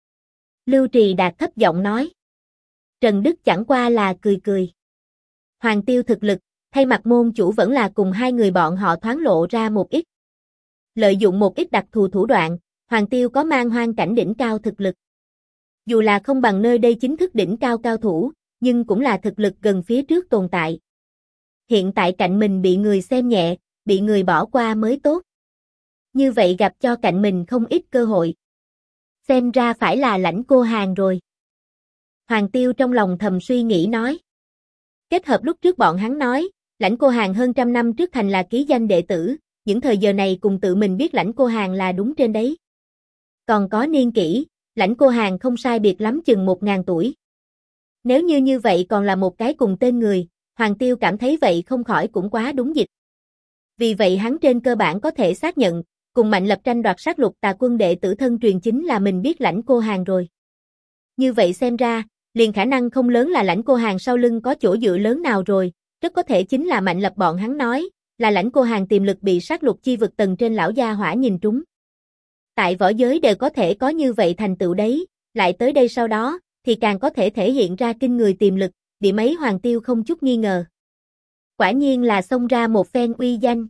Lưu Trì Đạt thấp giọng nói. Trần Đức chẳng qua là cười cười. Hoàng Tiêu thực lực, thay mặt môn chủ vẫn là cùng hai người bọn họ thoáng lộ ra một ít. Lợi dụng một ít đặc thù thủ đoạn, Hoàng Tiêu có mang hoang cảnh đỉnh cao thực lực. Dù là không bằng nơi đây chính thức đỉnh cao cao thủ, nhưng cũng là thực lực gần phía trước tồn tại. Hiện tại cạnh mình bị người xem nhẹ, bị người bỏ qua mới tốt. Như vậy gặp cho cạnh mình không ít cơ hội. Xem ra phải là Lãnh Cô Hàn rồi. Hoàng Tiêu trong lòng thầm suy nghĩ nói. Kết hợp lúc trước bọn hắn nói, Lãnh Cô Hàn hơn 100 năm trước thành là ký danh đệ tử, những thời giờ này cùng tự mình biết Lãnh Cô Hàn là đúng trên đấy. Còn có niên kỷ, Lãnh Cô Hàn không sai biệt lắm chừng 1000 tuổi. Nếu như vậy còn là một cái cùng tên người, Hoàng Tiêu cảm thấy vậy không khỏi cũng quá đúng dịp. Vì vậy hắn trên cơ bản có thể xác nhận, cùng Mạnh Lập tranh đoạt sát lục tà quân đệ tử thân truyền chính là mình biết Lãnh Cô Hàn rồi. Như vậy xem ra, liền khả năng không lớn là Lãnh Cô Hàn sau lưng có chỗ dựa lớn nào rồi, rất có thể chính là Mạnh Lập bọn hắn nói, là Lãnh Cô Hàn tiềm lực bị sát lục chi vực tầng trên lão gia hỏa nhìn trúng. Tại võ giới đều có thể có như vậy thành tựu đấy, lại tới đây sau đó, thì càng có thể thể hiện ra kinh người tiềm lực, điểm ấy Hoàng Tiêu không chút nghi ngờ. Quả nhiên là xông ra một phen uy danh.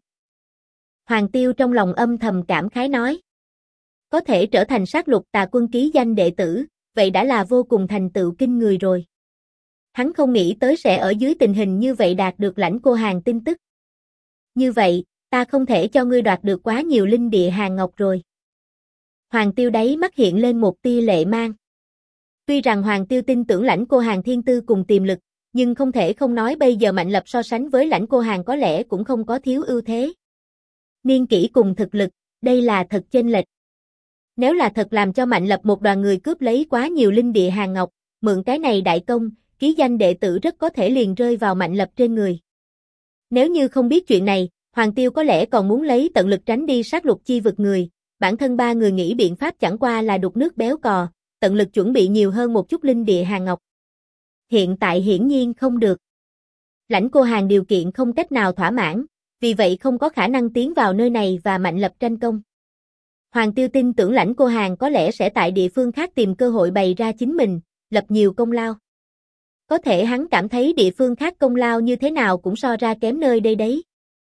Hoàng Tiêu trong lòng âm thầm cảm khái nói. Có thể trở thành sát lục tà quân ký danh đệ tử, vậy đã là vô cùng thành tựu kinh người rồi. Hắn không nghĩ tới sẽ ở dưới tình hình như vậy đạt được Lãnh Cô Hàn tin tức. Như vậy, ta không thể cho ngươi đoạt được quá nhiều linh địa hàng ngọc rồi. Hoàng Tiêu đáy mắt hiện lên một tia lệ mang. Tuy rằng Hoàng Tiêu tin tưởng Lãnh Cô Hàn thiên tư cùng tiềm lực, nhưng không thể không nói bây giờ Mạnh Lập so sánh với Lãnh Cô Hàn có lẽ cũng không có thiếu ưu thế. Niên kỷ cùng thực lực, đây là thật chênh lệch. Nếu là thật làm cho Mạnh Lập một đoàn người cướp lấy quá nhiều linh địa hàng ngọc, mượn cái này đại công, ký danh đệ tử rất có thể liền rơi vào Mạnh Lập trên người. Nếu như không biết chuyện này, Hoàng Tiêu có lẽ còn muốn lấy tận lực tránh đi sát lục chi vực người, bản thân ba người nghĩ biện pháp chẳng qua là đục nước béo cò, tận lực chuẩn bị nhiều hơn một chút linh địa hàng ngọc. Hiện tại hiển nhiên không được. Lãnh Cô Hàn điều kiện không cách nào thỏa mãn, vì vậy không có khả năng tiến vào nơi này và Mạnh Lập tranh công. Hoàng Tiêu tin tưởng Lãnh Cô Hàn có lẽ sẽ tại địa phương khác tìm cơ hội bày ra chính mình, lập nhiều công lao. Có thể hắn cảm thấy địa phương khác công lao như thế nào cũng so ra kém nơi đây đấy.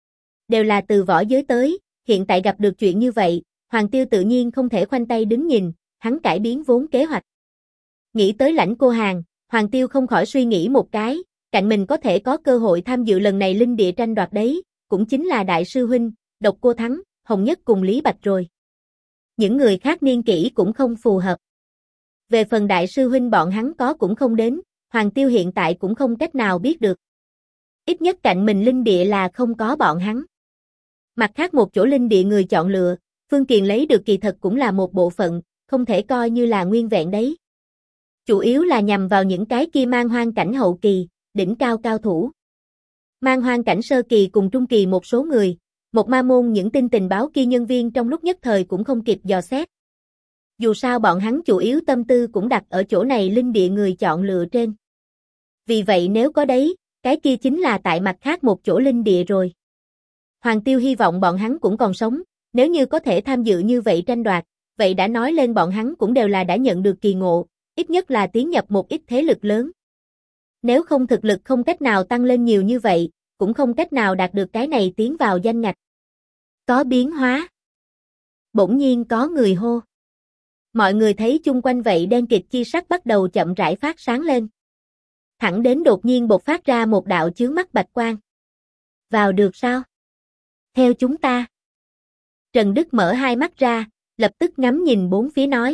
Đều là từ võ giới tới, hiện tại gặp được chuyện như vậy, Hoàng Tiêu tự nhiên không thể khoanh tay đứng nhìn, hắn cải biến vốn kế hoạch. Nghĩ tới Lãnh Cô Hàn, Hoàng Tiêu không khỏi suy nghĩ một cái, cạnh mình có thể có cơ hội tham dự lần này linh địa tranh đoạt đấy, cũng chính là Đại sư huynh, Độc Cô Thắng, Hồng Nhất cùng Lý Bạch rồi. Những người khác niên kỷ cũng không phù hợp. Về phần Đại sư huynh bọn hắn có cũng không đến, Hoàng Tiêu hiện tại cũng không cách nào biết được. Ít nhất cạnh mình linh địa là không có bọn hắn. Mặt khác một chỗ linh địa người chọn lựa, Phương Kiền lấy được kỳ thật cũng là một bộ phận, không thể coi như là nguyên vẹn đấy. Chủ yếu là nhằm vào những cái kia mang hoang cảnh hậu kỳ, đỉnh cao cao thủ. Mang hoang cảnh sơ kỳ cùng trung kỳ một số người, một ma môn những tin tình báo kia nhân viên trong lúc nhất thời cũng không kịp dò xét. Dù sao bọn hắn chủ yếu tâm tư cũng đặt ở chỗ này linh địa người chọn lựa trên. Vì vậy nếu có đấy, cái kia chính là tại mặt khác một chỗ linh địa rồi. Hoàng Tiêu hy vọng bọn hắn cũng còn sống, nếu như có thể tham dự như vậy tranh đoạt, vậy đã nói lên bọn hắn cũng đều là đã nhận được kỳ ngộ, ít nhất là tiến nhập một ít thế lực lớn. Nếu không thực lực không cách nào tăng lên nhiều như vậy, cũng không cách nào đạt được cái này tiến vào danh ngạch. Có biến hóa. Bỗng nhiên có người hô. Mọi người thấy chung quanh vậy đen kịt chi sắc bắt đầu chậm rãi phát sáng lên. Thẳng đến đột nhiên bộc phát ra một đạo chướng mắt bạch quang. Vào được sao? Theo chúng ta. Trần Đức mở hai mắt ra, lập tức ngắm nhìn bốn phía nói.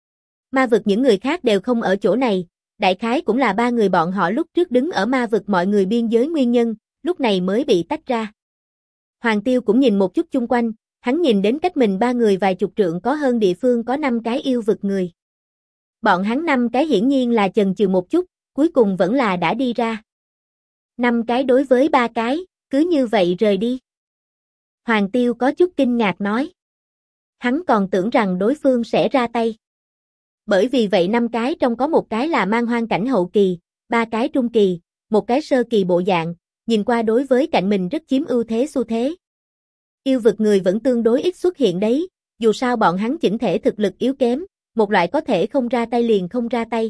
Ma vực những người khác đều không ở chỗ này, đại khái cũng là ba người bọn họ lúc trước đứng ở ma vực mọi người biên giới nguyên nhân, lúc này mới bị tách ra. Hoàng Tiêu cũng nhìn một chút chung quanh, hắn nhìn đến cách mình ba người vài chục trượng có hơn địa phương có 5 cái yêu vực người. Bọn hắn 5 cái hiển nhiên là chần chừ một chút, cuối cùng vẫn là đã đi ra. 5 cái đối với 3 cái, cứ như vậy rời đi. Hoàng Tiêu có chút kinh ngạc nói. Hắn còn tưởng rằng đối phương sẽ ra tay. Bởi vì vậy 5 cái trong có một cái là mang hoang cảnh hậu kỳ, 3 cái trung kỳ, một cái sơ kỳ bộ dạng, nhìn qua đối với cạnh mình rất chiếm ưu thế xu thế. Yêu vực người vẫn tương đối ít xuất hiện đấy, dù sao bọn hắn chỉnh thể thực lực yếu kém, một loại có thể không ra tay liền không ra tay.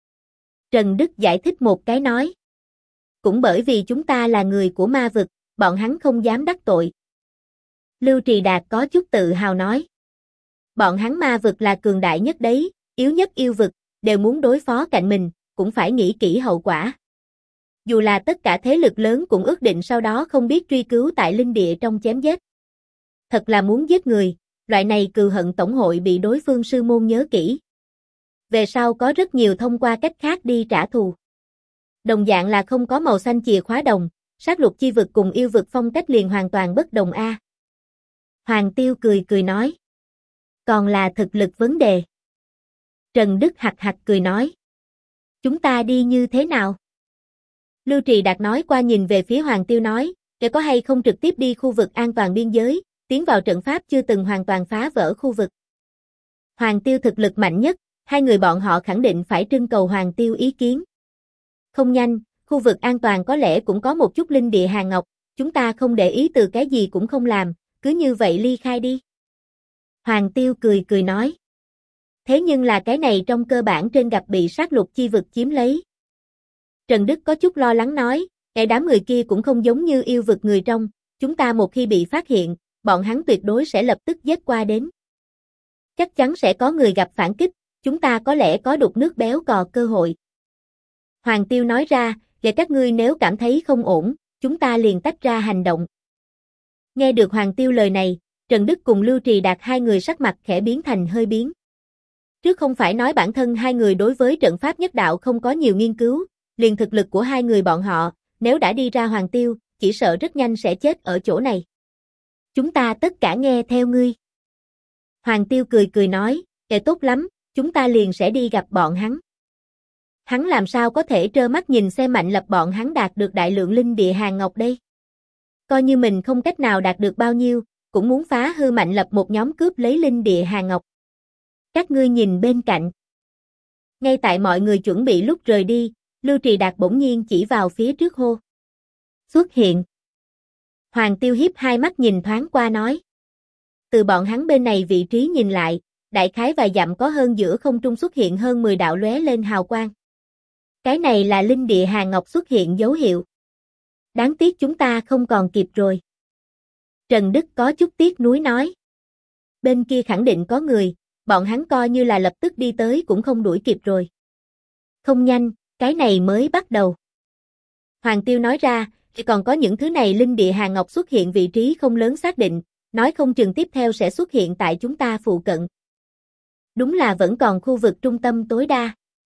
Trần Đức giải thích một cái nói. Cũng bởi vì chúng ta là người của ma vực, bọn hắn không dám đắc tội. Lưu Trì Đạt có chút tự hào nói. Bọn hắn ma vực là cường đại nhất đấy, yếu nhất yêu vực, đều muốn đối phó cạnh mình, cũng phải nghĩ kỹ hậu quả. Dù là tất cả thế lực lớn cũng ước định sau đó không biết truy cứu tại linh địa trong chém giết. Thật là muốn giết người, loại này cừu hận tổng hội bị đối phương sư môn nhớ kỹ. Về sau có rất nhiều thông qua cách khác đi trả thù. Đồng dạng là không có màu xanh chìa khóa đồng, sát lục chi vực cùng yêu vực phong cách liền hoàn toàn bất đồng a. Hoàng Tiêu cười cười nói. Còn là thực lực vấn đề. Trần Đức hặc hặc cười nói. Chúng ta đi như thế nào? Lưu Trì Đạt nói qua nhìn về phía Hoàng Tiêu nói, để có hay không trực tiếp đi khu vực an toàn biên giới, tiến vào trận pháp chưa từng hoàn toàn phá vỡ khu vực. Hoàng Tiêu thực lực mạnh nhất, hai người bọn họ khẳng định phải trưng cầu Hoàng Tiêu ý kiến. Không nhanh, khu vực an toàn có lẽ cũng có một chút linh địa hàng ngọc, chúng ta không để ý từ cái gì cũng không làm, cứ như vậy ly khai đi. Hoàng Tiêu cười cười nói. Thế nhưng là cái này trong cơ bản trên gặp bị sát lục chi vực chiếm lấy. Trần Đức có chút lo lắng nói, đám người kia cũng không giống như yêu vực người trong, chúng ta một khi bị phát hiện, bọn hắn tuyệt đối sẽ lập tức giết qua đến. Chắc chắn sẽ có người gặp phản kích, chúng ta có lẽ có đục nước béo cò cơ hội. Hoàng Tiêu nói ra, để các ngươi nếu cảm thấy không ổn, chúng ta liền tách ra hành động. Nghe được Hoàng Tiêu lời này, Trần Đức cùng Lưu Trì Đạt hai người sắc mặt khẽ biến thành hơi biến. Trước không phải nói bản thân hai người đối với trận pháp nhất đạo không có nhiều nghiên cứu, liền thực lực của hai người bọn họ, nếu đã đi ra Hoàng Tiêu, chỉ sợ rất nhanh sẽ chết ở chỗ này. Chúng ta tất cả nghe theo ngươi. Hoàng Tiêu cười cười nói, tốt lắm, chúng ta liền sẽ đi gặp bọn hắn. Hắn làm sao có thể trơ mắt nhìn xem Mạnh Lập bọn hắn đạt được đại lượng linh địa hàng ngọc đây? Coi như mình không cách nào đạt được bao nhiêu, cũng muốn phá hư Mạnh Lập một nhóm cướp lấy linh địa hàng ngọc. Các ngươi nhìn bên cạnh. Ngay tại mọi người chuẩn bị lúc rời đi, Lưu Trì Đạt bỗng nhiên chỉ vào phía trước hô. Xuất hiện. Hoàng Tiêu hiếp hai mắt nhìn thoáng qua nói. Từ bọn hắn bên này vị trí nhìn lại, đại khái vài dặm có hơn giữa không trung xuất hiện hơn 10 đạo lóe lên hào quang. Cái này là linh địa hàng ngọc xuất hiện dấu hiệu. Đáng tiếc chúng ta không còn kịp rồi. Trần Đức có chút tiếc nuối nói. Bên kia khẳng định có người, bọn hắn coi như là lập tức đi tới cũng không đuổi kịp rồi. Không nhanh, cái này mới bắt đầu. Hoàng Tiêu nói ra, chỉ còn có những thứ này linh địa hàng ngọc xuất hiện vị trí không lớn xác định, nói không chừng tiếp theo sẽ xuất hiện tại chúng ta phụ cận. Đúng là vẫn còn khu vực trung tâm tối đa.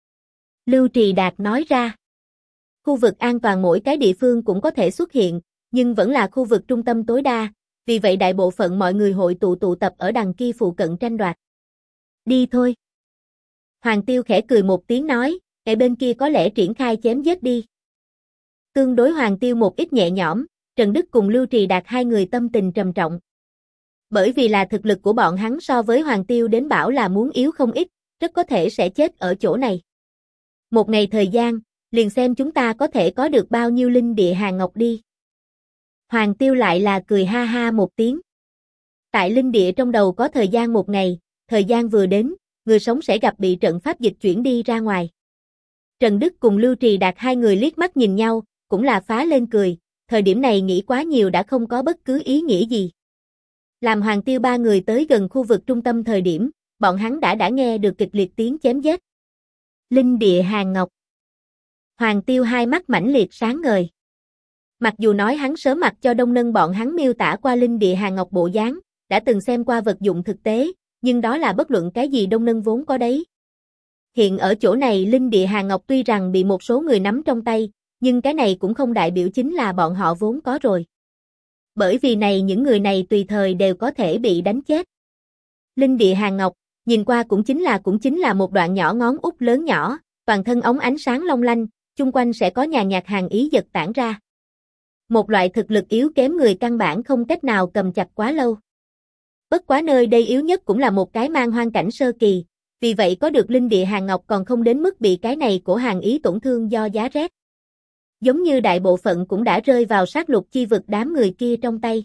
Lưu Trì Đạt nói ra. Khu vực an toàn mỗi cái địa phương cũng có thể xuất hiện, nhưng vẫn là khu vực trung tâm tối đa, vì vậy đại bộ phận mọi người hội tụ tập ở đằng kia phụ cận tranh đoạt. Đi thôi. Hoàng Tiêu khẽ cười một tiếng nói, cái bên kia có lẽ triển khai chém giết đi. Tương đối Hoàng Tiêu một ít nhẹ nhõm, Trần Đức cùng Lưu Trì Đạt hai người tâm tình trầm trọng. Bởi vì là thực lực của bọn hắn so với Hoàng Tiêu đến bảo là muốn yếu không ít, rất có thể sẽ chết ở chỗ này. Một ngày thời gian, liền xem chúng ta có thể có được bao nhiêu linh địa hàng ngọc đi. Hoàng Tiêu lại là cười ha ha một tiếng. Tại linh địa trong đầu có thời gian một ngày, thời gian vừa đến, người sống sẽ gặp bị trận pháp dịch chuyển đi ra ngoài. Trần Đức cùng Lưu Trì Đạt hai người liếc mắt nhìn nhau, cũng là phá lên cười, thời điểm này nghĩ quá nhiều đã không có bất cứ ý nghĩa gì. Làm Hoàng Tiêu ba người tới gần khu vực trung tâm thời điểm, bọn hắn đã nghe được kịch liệt tiếng chém giết. Linh địa hàng ngọc. Hoàng Tiêu hai mắt mãnh liệt sáng ngời. Mặc dù nói hắn sớm mặc cho Đông Nân bọn hắn miêu tả qua linh địa hàng ngọc bộ dáng, đã từng xem qua vật dụng thực tế, nhưng đó là bất luận cái gì Đông Nân vốn có đấy. Hiện ở chỗ này linh địa hàng ngọc tuy rằng bị một số người nắm trong tay, nhưng cái này cũng không đại biểu chính là bọn họ vốn có rồi. Bởi vì này những người này tùy thời đều có thể bị đánh chết. Linh địa hàng ngọc, nhìn qua cũng chính là một đoạn nhỏ ngón út lớn nhỏ, toàn thân ống ánh sáng long lanh, chung quanh sẽ có nhàn nhạt hàn ý giật tản ra. Một loại thực lực yếu kém người căn bản không cách nào cầm chặt quá lâu. Bất quá nơi đây yếu nhất cũng là một cái mang hoang cảnh sơ kỳ, vì vậy có được linh địa hàng ngọc còn không đến mức bị cái này của hàn ý tổn thương do giá rét. Giống như đại bộ phận cũng đã rơi vào sát lục chi vực đám người kia trong tay.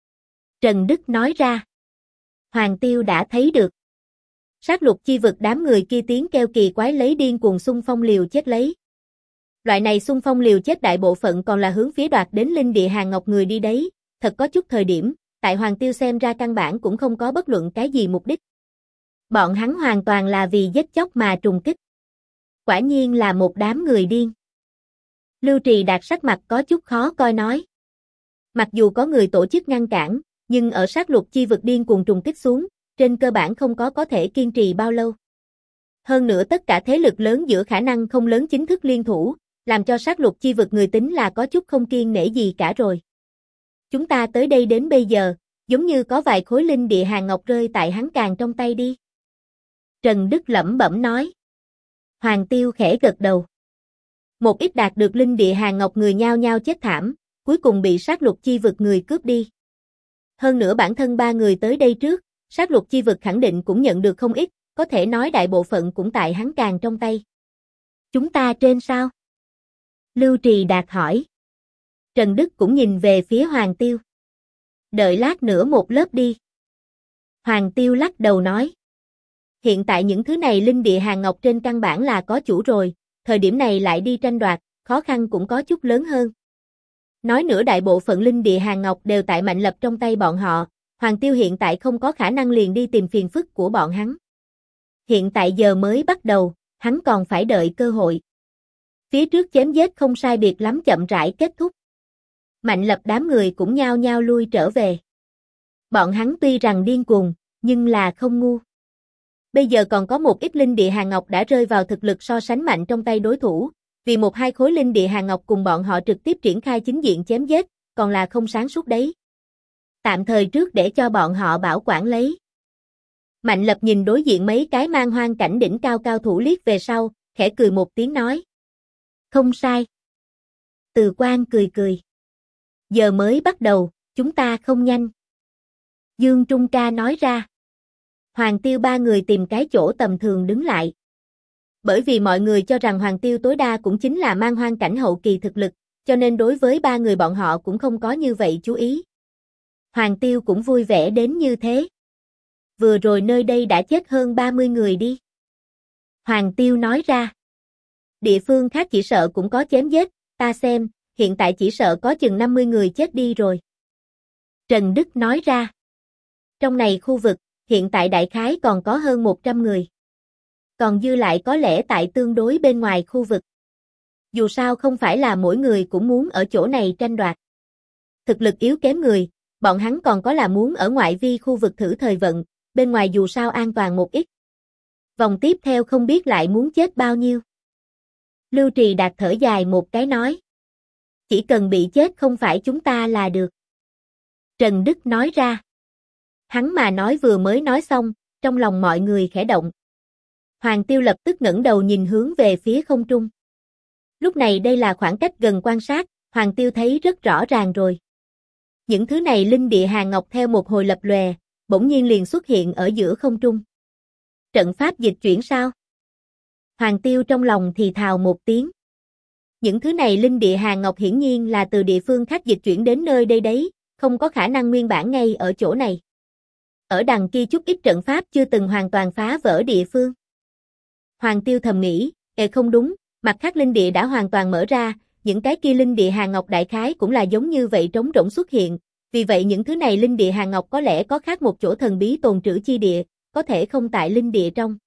Trần Đức nói ra. Hoàng Tiêu đã thấy được. Sát lục chi vực đám người kia tiếng kêu kỳ quái lấy điên cuồng xung phong liều chết lấy. Loại này xung phong liều chết đại bộ phận còn là hướng phía đoạt đến linh địa hàng ngọc người đi đấy, thật có chút thời điểm, tại Hoàng Tiêu xem ra căn bản cũng không có bất luận cái gì mục đích. Bọn hắn hoàn toàn là vì giết chóc mà trùng kích. Quả nhiên là một đám người điên. Lưu Trì Đạt sắc mặt có chút khó coi nói. Mặc dù có người tổ chức ngăn cản, nhưng ở sát lục chi vực điên cuồng trùng kích xuống, trên cơ bản không có thể kiên trì bao lâu. Hơn nữa tất cả thế lực lớn giữa khả năng không lớn chính thức liên thủ, làm cho sát lục chi vực người tính là có chút không kiên nể gì cả rồi. Chúng ta tới đây đến bây giờ, giống như có vài khối linh địa hàng ngọc rơi tại hắn càng trong tay đi. Trần Đức lẩm bẩm nói. Hoàng Tiêu khẽ gật đầu. Một ít đạt được linh địa hàng ngọc người nhao nhao chết thảm, cuối cùng bị sát lục chi vực người cướp đi. Hơn nữa bản thân ba người tới đây trước, sát lục chi vực khẳng định cũng nhận được không ít, có thể nói đại bộ phận cũng tại hắn càng trong tay. Chúng ta trên sao? Lưu Trì Đạt hỏi. Trần Đức cũng nhìn về phía Hoàng Tiêu. Đợi lát nữa một lớp đi. Hoàng Tiêu lắc đầu nói. Hiện tại những thứ này linh địa hàng ngọc trên căn bản là có chủ rồi, thời điểm này lại đi tranh đoạt, khó khăn cũng có chút lớn hơn. Nói nữa đại bộ phận linh địa hàng ngọc đều tại Mạnh Lập trong tay bọn họ, Hoàng Tiêu hiện tại không có khả năng liền đi tìm phiền phức của bọn hắn. Hiện tại giờ mới bắt đầu, hắn còn phải đợi cơ hội. Phía trước chém giết không sai biệt lắm chậm rãi kết thúc. Mạnh Lập đám người cũng nhao nhao lui trở về. Bọn hắn tuy rằng điên cuồng, nhưng là không ngu. Bây giờ còn có một ít linh địa hàng ngọc đã rơi vào thực lực so sánh mạnh trong tay đối thủ, vì một hai khối linh địa hàng ngọc cùng bọn họ trực tiếp triển khai chính diện chém giết, còn là không sáng suốt đấy. Tạm thời trước để cho bọn họ bảo quản lấy. Mạnh Lập nhìn đối diện mấy cái mang hoang cảnh đỉnh cao cao thủ liếc về sau, khẽ cười một tiếng nói. Không sai. Từ Quan cười cười. Giờ mới bắt đầu, chúng ta không nhanh. Dương Trung Ca nói ra. Hoàng Tiêu ba người tìm cái chỗ tầm thường đứng lại. Bởi vì mọi người cho rằng Hoàng Tiêu tối đa cũng chính là mang hoang cảnh hậu kỳ thực lực, cho nên đối với ba người bọn họ cũng không có như vậy chú ý. Hoàng Tiêu cũng vui vẻ đến như thế. Vừa rồi nơi đây đã chết hơn 30 người đi. Hoàng Tiêu nói ra. Địa phương khác chỉ sợ cũng có chém giết, ta xem, hiện tại chỉ sợ có chừng 50 người chết đi rồi. Trần Đức nói ra. Trong này khu vực, hiện tại đại khái còn có hơn 100 người. Còn dư lại có lẽ tại tương đối bên ngoài khu vực. Dù sao không phải là mỗi người cũng muốn ở chỗ này tranh đoạt. Thực lực yếu kém người, bọn hắn còn có là muốn ở ngoại vi khu vực thử thời vận, bên ngoài dù sao an toàn một ít. Vòng tiếp theo không biết lại muốn chết bao nhiêu. Lưu Trì Đạt thở dài một cái nói. Chỉ cần bị chết không phải chúng ta là được. Trần Đức nói ra. Hắn mà nói vừa mới nói xong, trong lòng mọi người khẽ động. Hoàng Tiêu lập tức ngẩng đầu nhìn hướng về phía không trung. Lúc này đây là khoảng cách gần quan sát, Hoàng Tiêu thấy rất rõ ràng rồi. Những thứ này linh địa hàng ngọc theo một hồi lập lòe, bỗng nhiên liền xuất hiện ở giữa không trung. Trận pháp dịch chuyển sao? Hoàng Tiêu trong lòng thì thào một tiếng. Những thứ này linh địa hàng ngọc hiển nhiên là từ địa phương khác dịch chuyển đến nơi đây đấy, không có khả năng nguyên bản ngay ở chỗ này. Ở đằng kia chút ít trận pháp chưa từng hoàn toàn phá vỡ địa phương. Hoàng Tiêu thầm nghĩ, không đúng, mặt khác linh địa đã hoàn toàn mở ra, những cái kia linh địa hàng ngọc đại khái cũng là giống như vậy trống rỗng xuất hiện, vì vậy những thứ này linh địa hàng ngọc có lẽ có khác một chỗ thần bí tồn trữ chi địa, có thể không tại linh địa trong.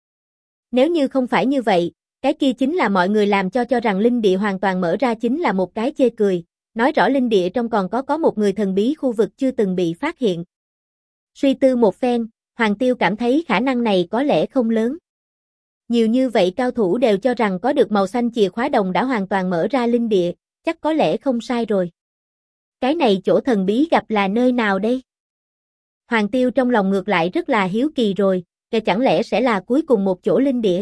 Nếu như không phải như vậy, cái kia chính là mọi người làm cho rằng linh địa hoàn toàn mở ra chính là một cái chê cười, nói rõ linh địa trong còn có một người thần bí khu vực chưa từng bị phát hiện. Suy tư một phen, Hoàng Tiêu cảm thấy khả năng này có lẽ không lớn. Nhiều như vậy cao thủ đều cho rằng có được màu xanh chìa khóa đồng đã hoàn toàn mở ra linh địa, chắc có lẽ không sai rồi. Cái này chỗ thần bí gặp là nơi nào đây? Hoàng Tiêu trong lòng ngược lại rất là hiếu kỳ rồi, chẳng lẽ sẽ là cuối cùng một chỗ linh địa?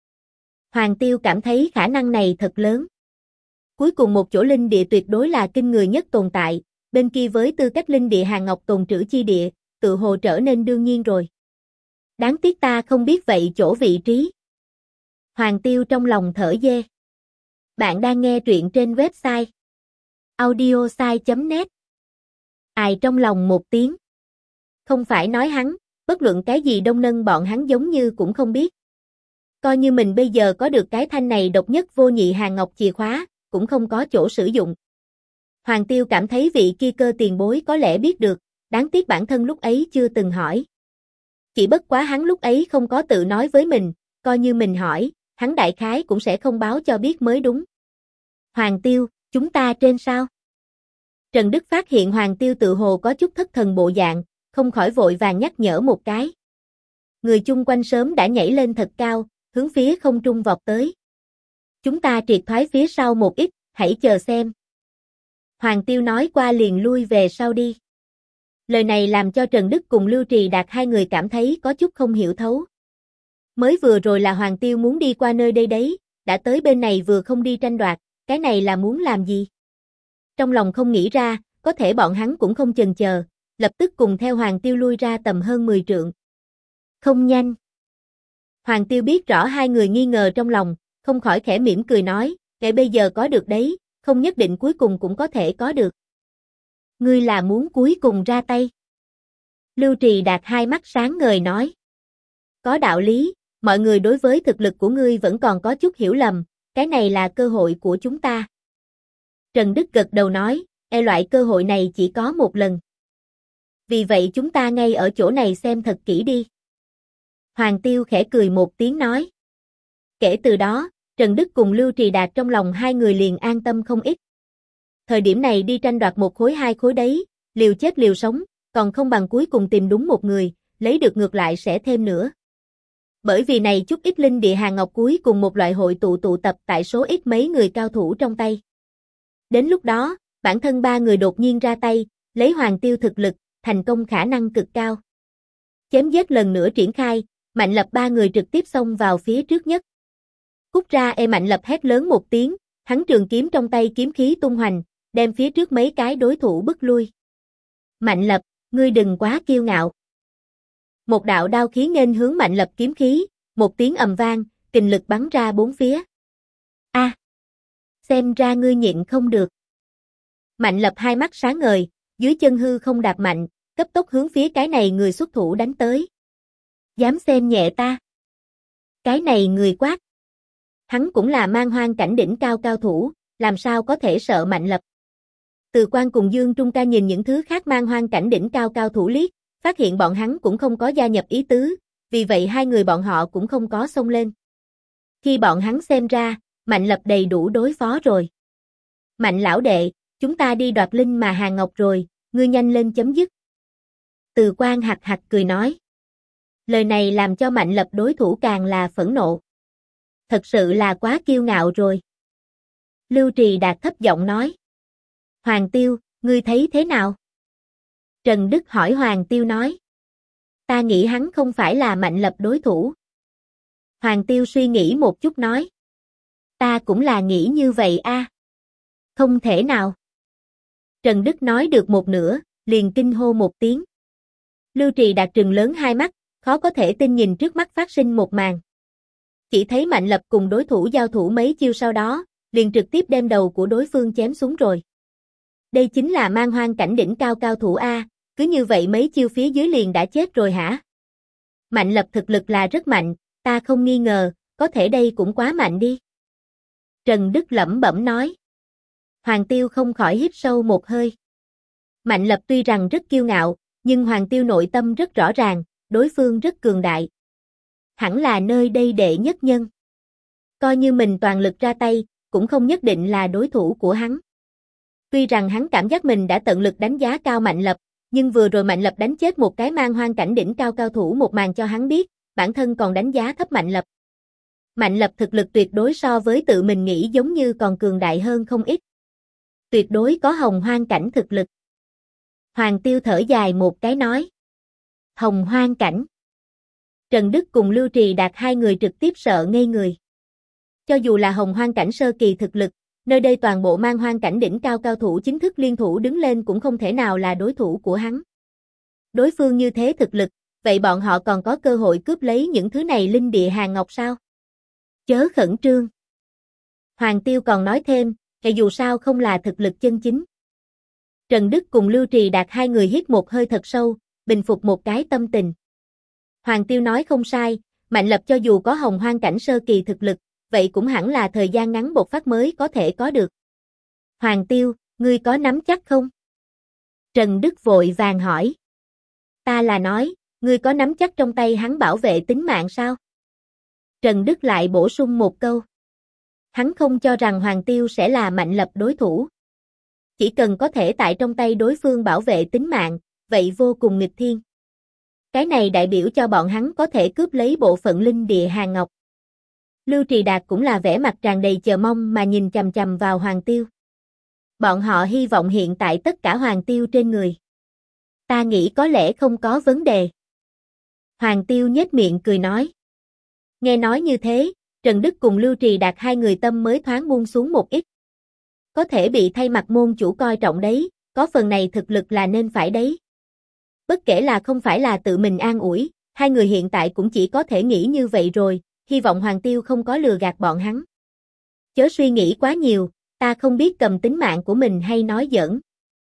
Hoàng Tiêu cảm thấy khả năng này thật lớn. Cuối cùng một chỗ linh địa tuyệt đối là kinh người nhất tồn tại, bên kia với tư cách linh địa hàng ngọc tồn trữ chi địa, tự hồ trở nên đương nhiên rồi. Đáng tiếc ta không biết vậy chỗ vị trí. Hoàng Tiêu trong lòng thở dê. Bạn đang nghe truyện trên website audiosai.net. Ai trong lòng một tiếng. Không phải nói hắn, bất luận cái gì Đông Nâng bọn hắn giống như cũng không biết. Coi như mình bây giờ có được cái thanh này độc nhất vô nhị hàng ngọc chìa khóa, cũng không có chỗ sử dụng. Hoàng Tiêu cảm thấy vị kia cơ tiền bối có lẽ biết được, đáng tiếc bản thân lúc ấy chưa từng hỏi. Chỉ bất quá hắn lúc ấy không có tự nói với mình, coi như mình hỏi, hắn đại khái cũng sẽ không báo cho biết mới đúng. Hoàng Tiêu, chúng ta trên sao? Trần Đức phát hiện Hoàng Tiêu tự hồ có chút thất thần bộ dạng, không khỏi vội vàng nhắc nhở một cái. Người chung quanh sớm đã nhảy lên thật cao, hướng phía không trung vọt tới. Chúng ta triệt thoái phía sau một ít, hãy chờ xem. Hoàng Tiêu nói qua liền lui về sau đi. Lời này làm cho Trần Đức cùng Lưu Trì Đạt hai người cảm thấy có chút không hiểu thấu. Mới vừa rồi là Hoàng Tiêu muốn đi qua nơi đây đấy, đã tới bên này vừa không đi tranh đoạt, cái này là muốn làm gì? Trong lòng không nghĩ ra, có thể bọn hắn cũng không chần chờ, lập tức cùng theo Hoàng Tiêu lui ra tầm hơn 10 trượng. Không nhanh. Hoàng Tiêu biết rõ hai người nghi ngờ trong lòng, không khỏi khẽ mỉm cười nói, kể bây giờ có được đấy, không nhất định cuối cùng cũng có thể có được. Ngươi là muốn cuối cùng ra tay. Lưu Trì Đạt hai mắt sáng ngời nói. Có đạo lý, mọi người đối với thực lực của ngươi vẫn còn có chút hiểu lầm, cái này là cơ hội của chúng ta. Trần Đức gật đầu nói, loại cơ hội này chỉ có một lần. Vì vậy chúng ta ngay ở chỗ này xem thật kỹ đi. Hoàng Tiêu khẽ cười một tiếng nói. Kể từ đó, Trần Đức cùng Lưu Trì Đạt trong lòng hai người liền an tâm không ít. Thời điểm này đi tranh đoạt một khối hai khối đấy, liều chết liều sống, còn không bằng cuối cùng tìm đúng một người, lấy được ngược lại sẽ thêm nữa. Bởi vì này chút ít linh địa hàng ngọc cuối cùng một loại hội tụ tập tại số ít mấy người cao thủ trong tay. Đến lúc đó, bản thân ba người đột nhiên ra tay, lấy Hoàng Tiêu thực lực, thành công khả năng cực cao. Chém giết lần nữa triển khai, Mạnh Lập ba người trực tiếp xông vào phía trước nhất. Cút ra Mạnh Lập hét lớn một tiếng, hắn trường kiếm trong tay kiếm khí tung hoành, đem phía trước mấy cái đối thủ bức lui. Mạnh Lập, ngươi đừng quá kiêu ngạo. Một đạo đao khí nghênh hướng Mạnh Lập kiếm khí, một tiếng ầm vang, kình lực bắn ra bốn phía. Xem ra ngươi nhịn không được. Mạnh Lập hai mắt sáng ngời, dưới chân hư không đạp mạnh, cấp tốc hướng phía cái này người xuất thủ đánh tới. Dám xem nhẹ ta. Cái này người quát. Hắn cũng là mang hoang cảnh đỉnh cao cao thủ, làm sao có thể sợ Mạnh Lập. Từ Quan cùng Dương Trung Ca nhìn những thứ khác mang hoang cảnh đỉnh cao cao thủ liếc, phát hiện bọn hắn cũng không có gia nhập ý tứ, vì vậy hai người bọn họ cũng không có xông lên. Khi bọn hắn xem ra, Mạnh Lập đầy đủ đối phó rồi. Mạnh lão đệ, chúng ta đi đoạt linh mà hàng ngọc rồi, ngươi nhanh lên chấm dứt. Từ Quan hạc hạc cười nói. Lời này làm cho Mạnh Lập đối thủ càng là phẫn nộ. Thật sự là quá kiêu ngạo rồi. Lưu Trì Đạt thấp giọng nói. Hoàng Tiêu, ngươi thấy thế nào? Trần Đức hỏi Hoàng Tiêu nói. Ta nghĩ hắn không phải là Mạnh Lập đối thủ. Hoàng Tiêu suy nghĩ một chút nói. Ta cũng là nghĩ như vậy a. Không thể nào. Trần Đức nói được một nửa, liền kinh hô một tiếng. Lưu Trì Đạt trừng lớn hai mắt, khó có thể tin nhìn trước mắt phát sinh một màn. Chỉ thấy Mạnh Lập cùng đối thủ giao thủ mấy chiêu sau đó, liền trực tiếp đem đầu của đối phương chém xuống rồi. Đây chính là mang hoang cảnh đỉnh cao cao thủ A, cứ như vậy mấy chiêu phía dưới liền đã chết rồi hả? Mạnh Lập thực lực là rất mạnh, ta không nghi ngờ, có thể đây cũng quá mạnh đi. Trần Đức lẩm bẩm nói. Hoàng Tiêu không khỏi hít sâu một hơi. Mạnh Lập tuy rằng rất kiêu ngạo, nhưng Hoàng Tiêu nội tâm rất rõ ràng, đối phương rất cường đại. Hẳn là nơi đây đệ nhất nhân. Coi như mình toàn lực ra tay, cũng không nhất định là đối thủ của hắn. Tuy rằng hắn cảm giác mình đã tận lực đánh giá cao Mạnh Lập, nhưng vừa rồi Mạnh Lập đánh chết một cái mang hoang cảnh đỉnh cao cao thủ một màn cho hắn biết, bản thân còn đánh giá thấp Mạnh Lập. Mạnh Lập thực lực tuyệt đối so với tự mình nghĩ giống như còn cường đại hơn không ít. Tuyệt đối có hồng hoang cảnh thực lực. Hoàng Tiêu thở dài một cái nói. Hồng hoang cảnh. Trần Đức cùng Lưu Trì Đạt hai người trực tiếp sợ ngây người. Cho dù là hồng hoang cảnh sơ kỳ thực lực, nơi đây toàn bộ mang hoang cảnh đỉnh cao cao thủ chính thức liên thủ đứng lên cũng không thể nào là đối thủ của hắn. Đối phương như thế thực lực, vậy bọn họ còn có cơ hội cướp lấy những thứ này linh địa hàng ngọc sao? Chớ khẩn trương. Hoàng Tiêu còn nói thêm, dù sao không là thực lực chân chính. Trần Đức cùng Lưu Trì Đạt hai người hít một hơi thật sâu, bình phục một cái tâm tình. Hoàng Tiêu nói không sai, Mạnh Lập cho dù có hồng hoang cảnh sơ kỳ thực lực, vậy cũng hẳn là thời gian ngắn bộc phát mới có thể có được. Hoàng Tiêu, ngươi có nắm chắc không? Trần Đức vội vàng hỏi. Ta là nói, ngươi có nắm chắc trong tay hắn bảo vệ tính mạng sao? Trần Đức lại bổ sung một câu. Hắn không cho rằng Hoàng Tiêu sẽ là Mạnh Lập đối thủ. Chỉ cần có thể tại trong tay đối phương bảo vệ tính mạng, vậy vô cùng nghịch thiên. Cái này đại biểu cho bọn hắn có thể cướp lấy bộ phận linh địa hàng ngọc. Lưu Trì Đạt cũng là vẻ mặt tràn đầy chờ mong mà nhìn chằm chằm vào Hoàng Tiêu. Bọn họ hy vọng hiện tại tất cả Hoàng Tiêu trên người. Ta nghĩ có lẽ không có vấn đề. Hoàng Tiêu nhếch miệng cười nói. Nghe nói như thế, Trần Đức cùng Lưu Trì Đạt hai người tâm mới thoáng buông xuống một ít. Có thể bị thay mặt môn chủ coi trọng đấy, có phần này thực lực là nên phải đấy. Bất kể là không phải là tự mình an ủi, hai người hiện tại cũng chỉ có thể nghĩ như vậy rồi, hy vọng Hoàng Tiêu không có lừa gạt bọn hắn. Chớ suy nghĩ quá nhiều, ta không biết cầm tính mạng của mình hay nói giỡn.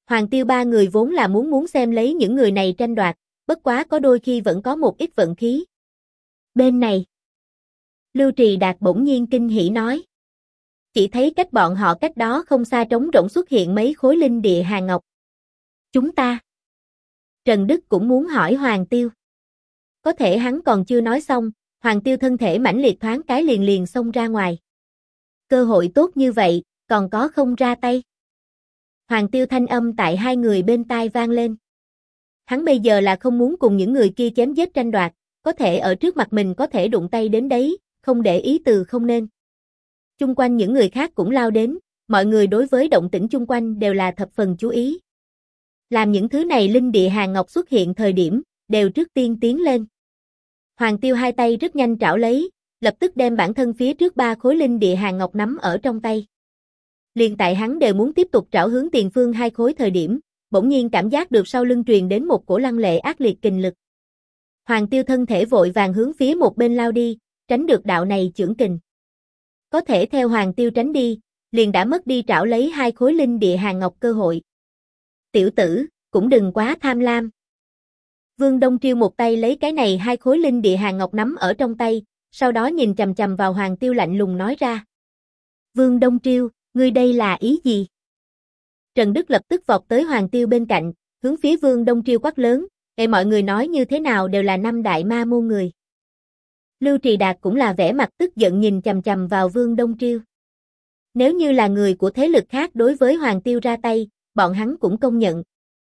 Hoàng Tiêu ba người vốn là muốn xem lấy những người này tranh đoạt, bất quá có đôi khi vẫn có một ít vận khí. Bên này, Lưu Trì Đạt bỗng nhiên kinh hỉ nói. Chỉ thấy cách bọn họ cách đó không xa trống rỗng xuất hiện mấy khối linh địa hàn ngọc. Chúng ta. Trần Đức cũng muốn hỏi Hoàng Tiêu. Có thể hắn còn chưa nói xong, Hoàng Tiêu thân thể mãnh liệt thoáng cái liền xông ra ngoài. Cơ hội tốt như vậy, còn có không ra tay. Hoàng Tiêu thanh âm tại hai người bên tai vang lên. Hắn bây giờ là không muốn cùng những người kia chém giết tranh đoạt, có thể ở trước mặt mình có thể đụng tay đến đấy, không để ý từ không nên. Chung quanh những người khác cũng lao đến, mọi người đối với động tĩnh chung quanh đều là thập phần chú ý. Làm những thứ này linh địa hàn ngọc xuất hiện thời điểm, đều trước tiên tiến lên. Hoàng Tiêu hai tay rất nhanh trảo lấy, lập tức đem bản thân phía trước ba khối linh địa hàn ngọc nắm ở trong tay. Liền tại hắn đều muốn tiếp tục trảo hướng tiền phương hai khối thời điểm, bỗng nhiên cảm giác được sau lưng truyền đến một cổ lăng lệ ác liệt kình lực. Hoàng Tiêu thân thể vội vàng hướng phía một bên lao đi, tránh được đạo này chưởng kình. Có thể theo Hoàng Tiêu tránh đi, liền đã mất đi trảo lấy hai khối linh địa hàn ngọc cơ hội. Tiểu tử, cũng đừng quá tham lam. Vương Đông Triêu một tay lấy cái này hai khối linh địa hàn ngọc nắm ở trong tay, sau đó nhìn chằm chằm vào Hoàng Tiêu lạnh lùng nói ra. Vương Đông Triêu, ngươi đây là ý gì? Trần Đức lập tức vọt tới Hoàng Tiêu bên cạnh, hướng phía Vương Đông Triêu quát lớn, mọi người nói như thế nào đều là năm đại ma môn người. Lưu Trì Đạt cũng là vẻ mặt tức giận nhìn chằm chằm vào Vương Đông Triêu. Nếu như là người của thế lực khác đối với Hoàng Tiêu ra tay, bọn hắn cũng công nhận.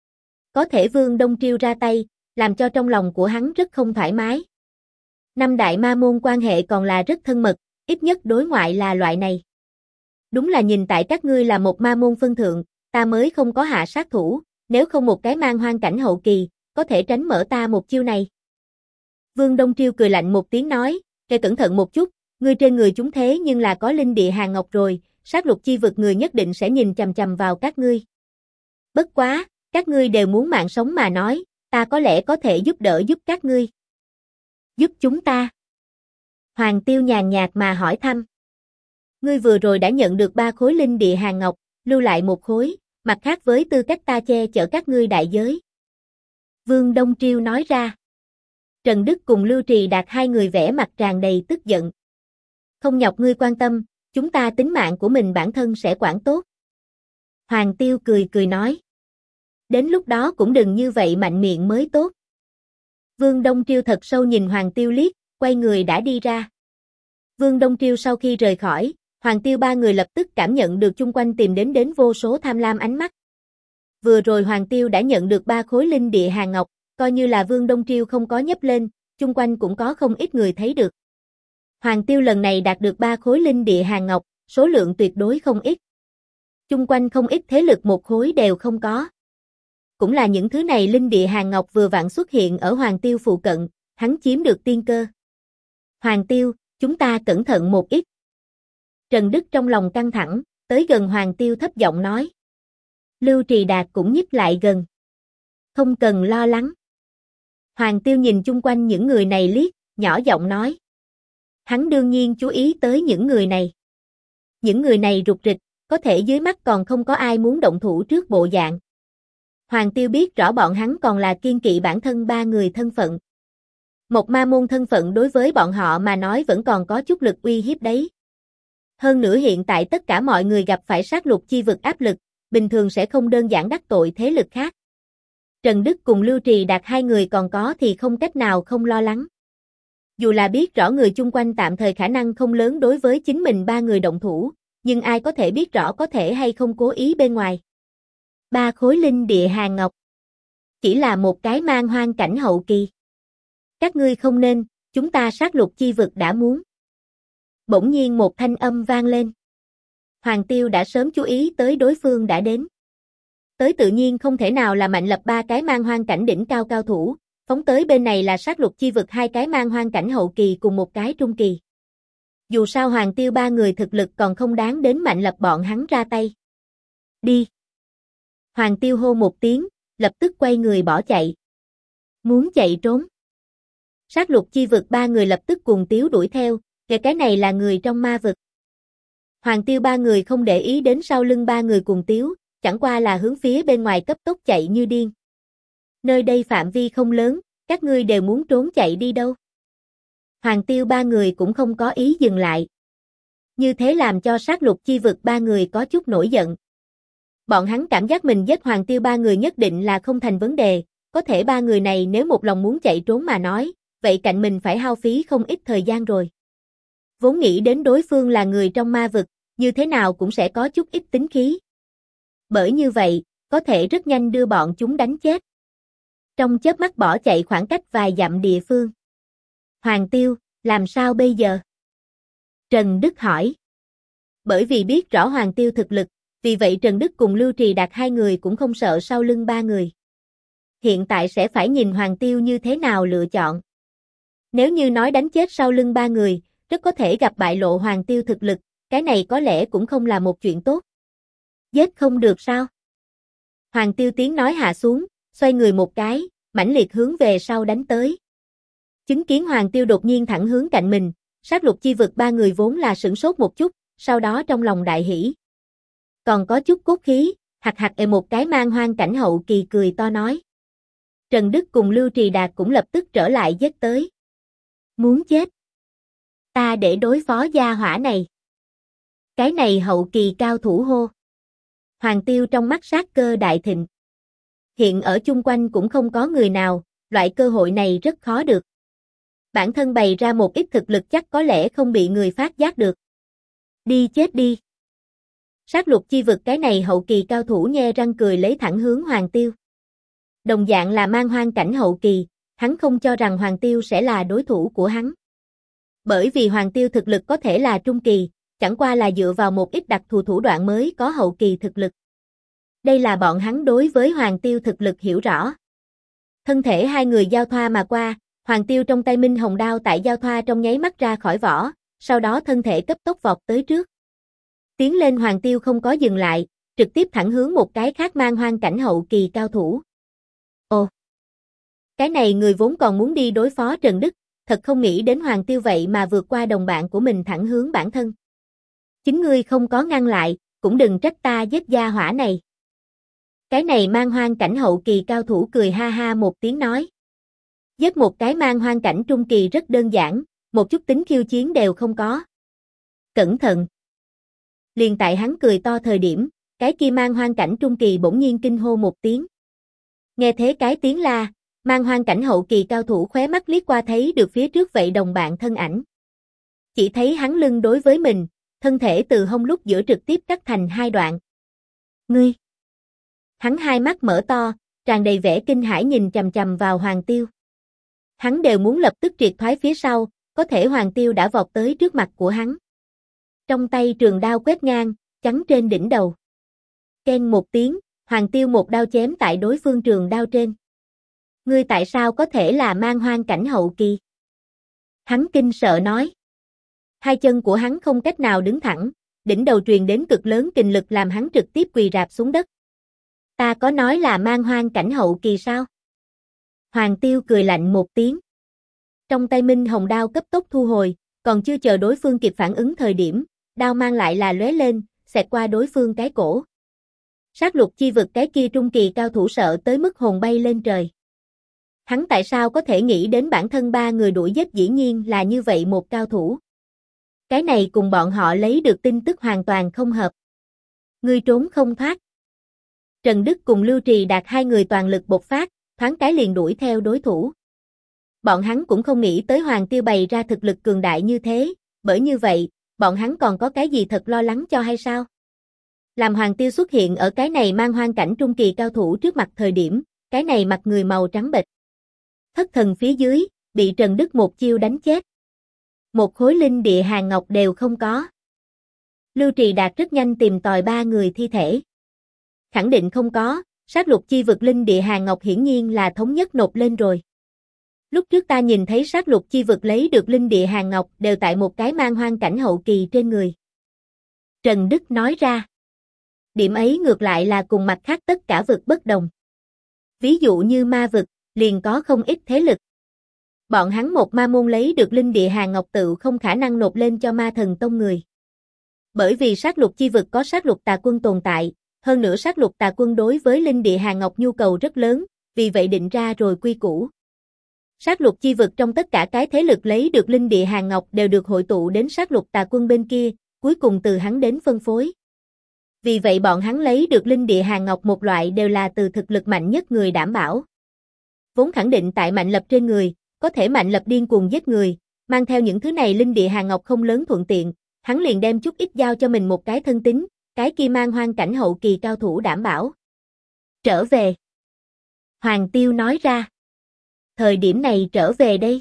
Có thể Vương Đông Triêu ra tay, làm cho trong lòng của hắn rất không thoải mái. Năm đại ma môn quan hệ còn là rất thân mật, ít nhất đối ngoại là loại này. Đúng là nhìn tại các ngươi là một ma môn phân thượng, ta mới không có hạ sát thủ, nếu không một cái mang hoang cảnh hậu kỳ, có thể tránh mở ta một chiêu này. Vương Đông Triêu cười lạnh một tiếng nói, "Kẻ cẩn thận một chút, ngươi trên người chúng thế nhưng là có linh địa hàn ngọc rồi, sát lục chi vực người nhất định sẽ nhìn chằm chằm vào các ngươi. Bất quá, các ngươi đều muốn mạng sống mà nói, ta có lẽ có thể giúp đỡ giúp các ngươi." Giúp chúng ta? Hoàng Tiêu nhàn nhạt mà hỏi thăm. Ngươi vừa rồi đã nhận được 3 khối linh địa hàn ngọc, lưu lại một khối, mặt khác với tư cách ta che chở các ngươi đại giới. Vương Đông Triêu nói ra. Trần Đức cùng Lưu Trì Đạt hai người vẻ mặt tràn đầy tức giận. Không nhọc ngươi quan tâm, chúng ta tính mạng của mình bản thân sẽ quản tốt. Hoàng Tiêu cười cười nói. Đến lúc đó cũng đừng như vậy mạnh miệng mới tốt. Vương Đông Triêu thật sâu nhìn Hoàng Tiêu liếc, quay người đã đi ra. Vương Đông Triêu sau khi rời khỏi, Hoàng Tiêu ba người lập tức cảm nhận được chung quanh tìm đến vô số tham lam ánh mắt. Vừa rồi Hoàng Tiêu đã nhận được 3 khối linh địa hàn ngọc, coi như là Vương Đông Triêu không có nhấp lên, chung quanh cũng có không ít người thấy được. Hoàng Tiêu lần này đạt được 3 khối linh địa hàn ngọc, số lượng tuyệt đối không ít. Chung quanh không ít thế lực một khối đều không có. Cũng là những thứ này linh địa hàn ngọc vừa vặn xuất hiện ở Hoàng Tiêu phụ cận, hắn chiếm được tiên cơ. Hoàng Tiêu, chúng ta cẩn thận một ít. Trần Đức trong lòng căng thẳng, tới gần Hoàng Tiêu thấp giọng nói. Lưu Trì Đạt cũng nhích lại gần. Không cần lo lắng. Hoàng Tiêu nhìn chung quanh những người này liếc, nhỏ giọng nói. Hắn đương nhiên chú ý tới những người này. Những người này rụt rịch, có thể dưới mắt còn không có ai muốn động thủ trước bộ dạng. Hoàng Tiêu biết rõ bọn hắn còn là kiên kỵ bản thân 3 người thân phận. Một ma môn thân phận đối với bọn họ mà nói vẫn còn có chút lực uy hiếp đấy. Hơn nữa hiện tại tất cả mọi người gặp phải sát lục chi vực áp lực, bình thường sẽ không đơn giản đắc tội thế lực khác. Trần Đức cùng Lưu Trì Đạt hai người còn có thì không cách nào không lo lắng. Dù là biết rõ người chung quanh tạm thời khả năng không lớn đối với chính mình 3 người động thủ, nhưng ai có thể biết rõ có thể hay không cố ý bên ngoài. 3 khối linh địa hàn ngọc. Chỉ là một cái mang hoang cảnh hậu kỳ. Các ngươi không nên, chúng ta sát lục chi vực đã muốn. Bỗng nhiên một thanh âm vang lên. Hoàng Tiêu đã sớm chú ý tới đối phương đã đến. Tới tự nhiên không thể nào là Mạnh Lập 3 cái mang hoang cảnh đỉnh cao cao thủ, phóng tới bên này là sát lục chi vực 2 cái mang hoang cảnh hậu kỳ cùng một cái trung kỳ. Dù sao Hoàng Tiêu 3 người thực lực còn không đáng đến Mạnh Lập bọn hắn ra tay. Đi. Hoàng Tiêu hô một tiếng, lập tức quay người bỏ chạy. Muốn chạy trốn. Sát lục chi vực 3 người lập tức cùng Tiếu đuổi theo, cái này là người trong ma vực. Hoàng Tiêu 3 người không để ý đến sau lưng 3 người cùng Tiếu, chẳng qua là hướng phía bên ngoài cấp tốc chạy như điên. Nơi đây phạm vi không lớn, các ngươi đều muốn trốn chạy đi đâu? Hoàng Tiêu ba người cũng không có ý dừng lại. Như thế làm cho Sát Lục Chi Vực ba người có chút nổi giận. Bọn hắn cảm giác mình giết Hoàng Tiêu ba người nhất định là không thành vấn đề, có thể ba người này nếu một lòng muốn chạy trốn mà nói, vậy cạnh mình phải hao phí không ít thời gian rồi. Vốn nghĩ đến đối phương là người trong ma vực, như thế nào cũng sẽ có chút ít tính khí. Bởi như vậy, có thể rất nhanh đưa bọn chúng đánh chết. Trong chớp mắt bỏ chạy khoảng cách vài dặm địa phương. Hoàng Tiêu, làm sao bây giờ? Trần Đức hỏi. Bởi vì biết rõ Hoàng Tiêu thực lực, vì vậy Trần Đức cùng Lưu Trì Đạt hai người cũng không sợ sau lưng ba người. Hiện tại sẽ phải nhìn Hoàng Tiêu như thế nào lựa chọn. Nếu như nói đánh chết sau lưng ba người, rất có thể gặp bại lộ Hoàng Tiêu thực lực, cái này có lẽ cũng không là một chuyện tốt. Giết không được sao? Hoàng Tiêu tiếng nói hạ xuống, xoay người một cái, mãnh liệt hướng về sau đánh tới. Chứng kiến Hoàng Tiêu đột nhiên thẳng hướng cạnh mình, Sát Lục Chi Vực ba người vốn là sửng sốt một chút, sau đó trong lòng đại hỉ. Còn có chút cốt khí, hạc hạc một cái mang hoang cảnh hậu kỳ cười to nói. Trần Đức cùng Lưu Trì Đạt cũng lập tức trở lại giết tới. Muốn chết. Ta để đối phó gia hỏa này. Cái này hậu kỳ cao thủ hô. Hoàng Tiêu trong mắt sát cơ đại thịnh. Hiện ở chung quanh cũng không có người nào, loại cơ hội này rất khó được. Bản thân bày ra một ít thực lực chắc có lẽ không bị người phát giác được. Đi chết đi. Sát Lục Chi Vực cái này hậu kỳ cao thủ nhe răng cười lấy thẳng hướng Hoàng Tiêu. Đồng dạng là mang hoang cảnh hậu kỳ, hắn không cho rằng Hoàng Tiêu sẽ là đối thủ của hắn. Bởi vì Hoàng Tiêu thực lực có thể là trung kỳ, chẳng qua là dựa vào một ít đặc thù thủ đoạn mới có hậu kỳ thực lực. Đây là bọn hắn đối với Hoàng Tiêu thực lực hiểu rõ. Thân thể hai người giao thoa mà qua, Hoàng Tiêu trong tay Minh Hồng đao tại giao thoa trong nháy mắt ra khỏi vỏ, sau đó thân thể cấp tốc vọt tới trước. Tiến lên Hoàng Tiêu không có dừng lại, trực tiếp thẳng hướng một cái khác mang hoang cảnh hậu kỳ cao thủ. Ồ! Cái này người vốn còn muốn đi đối phó Trần Đức, thật không nghĩ đến Hoàng Tiêu vậy mà vượt qua đồng bạn của mình thẳng hướng bản thân. Chính ngươi không có ngăn lại, cũng đừng trách ta giết gia hỏa này. Cái này mang hoang cảnh hậu kỳ cao thủ cười ha ha một tiếng nói. Giết một cái mang hoang cảnh trung kỳ rất đơn giản, một chút tính khiêu chiến đều không có. Cẩn thận! Liền tại hắn cười to thời điểm, cái kia mang hoang cảnh trung kỳ bỗng nhiên kinh hô một tiếng. Nghe thế cái tiếng la, mang hoang cảnh hậu kỳ cao thủ khóe mắt liếc qua thấy được phía trước vậy đồng bạn thân ảnh. Chỉ thấy hắn lưng đối với mình, thân thể từ hông lúc giữa trực tiếp cắt thành hai đoạn. Ngươi! Hắn hai mắt mở to, tràn đầy vẻ kinh hãi nhìn chằm chằm vào Hoàng Tiêu. Hắn đều muốn lập tức triệt thoái phía sau, có thể Hoàng Tiêu đã vọt tới trước mặt của hắn. Trong tay trường đao quét ngang, chắn trên đỉnh đầu. Keng một tiếng, Hoàng Tiêu một đao chém tại đối phương trường đao trên. Ngươi tại sao có thể là mang hoang cảnh hậu kỳ? Hắn kinh sợ nói. Hai chân của hắn không cách nào đứng thẳng, đỉnh đầu truyền đến cực lớn kình lực làm hắn trực tiếp quỳ rạp xuống đất. Ta có nói là mang hoang cảnh hậu kỳ sao? Hoàng Tiêu cười lạnh một tiếng. Trong tay Minh Hồng đao cấp tốc thu hồi, còn chưa chờ đối phương kịp phản ứng thời điểm, đao mang lại là lóe lên, xẹt qua đối phương cái cổ. Sát Lục Chi Vực cái kia trung kỳ cao thủ sợ tới mức hồn bay lên trời. Hắn tại sao có thể nghĩ đến bản thân ba người đuổi giết dĩ nhiên là như vậy một cao thủ. Cái này cùng bọn họ lấy được tin tức hoàn toàn không hợp. Ngươi trốn không thoát. Trần Đức cùng Lưu Trì Đạt hai người toàn lực bộc phát, thoáng cái liền đuổi theo đối thủ. Bọn hắn cũng không nghĩ tới Hoàng Tiêu bày ra thực lực cường đại như thế, bởi như vậy, bọn hắn còn có cái gì thật lo lắng cho hay sao? Làm Hoàng Tiêu xuất hiện ở cái này mang hoang cảnh trung kỳ cao thủ trước mặt thời điểm, cái này mặt người màu trắng bệch. Thất thần phía dưới, bị Trần Đức một chiêu đánh chết. Một khối linh địa hàng ngọc đều không có. Lưu Trì Đạt rất nhanh tìm tòi ba người thi thể. Khẳng định không có, Sát Lục Chi Vực linh địa hàng ngọc hiển nhiên là thống nhất nộp lên rồi. Lúc trước ta nhìn thấy Sát Lục Chi Vực lấy được linh địa hàng ngọc đều tại một cái mang hoang cảnh hậu kỳ trên người. Trần Đức nói ra. Điểm ấy ngược lại là cùng mặt khác tất cả vực bất đồng. Ví dụ như ma vực, liền có không ít thế lực. Bọn hắn một ma môn lấy được linh địa hàng ngọc tự không khả năng nộp lên cho ma thần tông người. Bởi vì Sát Lục Chi Vực có Sát Lục Tà Quân tồn tại, hơn nữa sát lục tà quân đối với linh địa Hàng Ngọc nhu cầu rất lớn, vì vậy định ra rồi quy củ. Sát lục chi vực trong tất cả cái thế lực lấy được linh địa Hàng Ngọc đều được hội tụ đến sát lục tà quân bên kia, cuối cùng từ hắn đến phân phối. Vì vậy bọn hắn lấy được linh địa Hàng Ngọc một loại đều là từ thực lực mạnh nhất người đảm bảo. Vốn khẳng định tại Mạnh Lập trên người, có thể Mạnh Lập điên cuồng giết người, mang theo những thứ này linh địa Hàng Ngọc không lớn thuận tiện, hắn liền đem chút ít giao cho mình một cái thân tín, cái kia mang hoang cảnh hậu kỳ cao thủ đảm bảo. Trở về. Hoàng Tiêu nói ra. Thời điểm này trở về đây.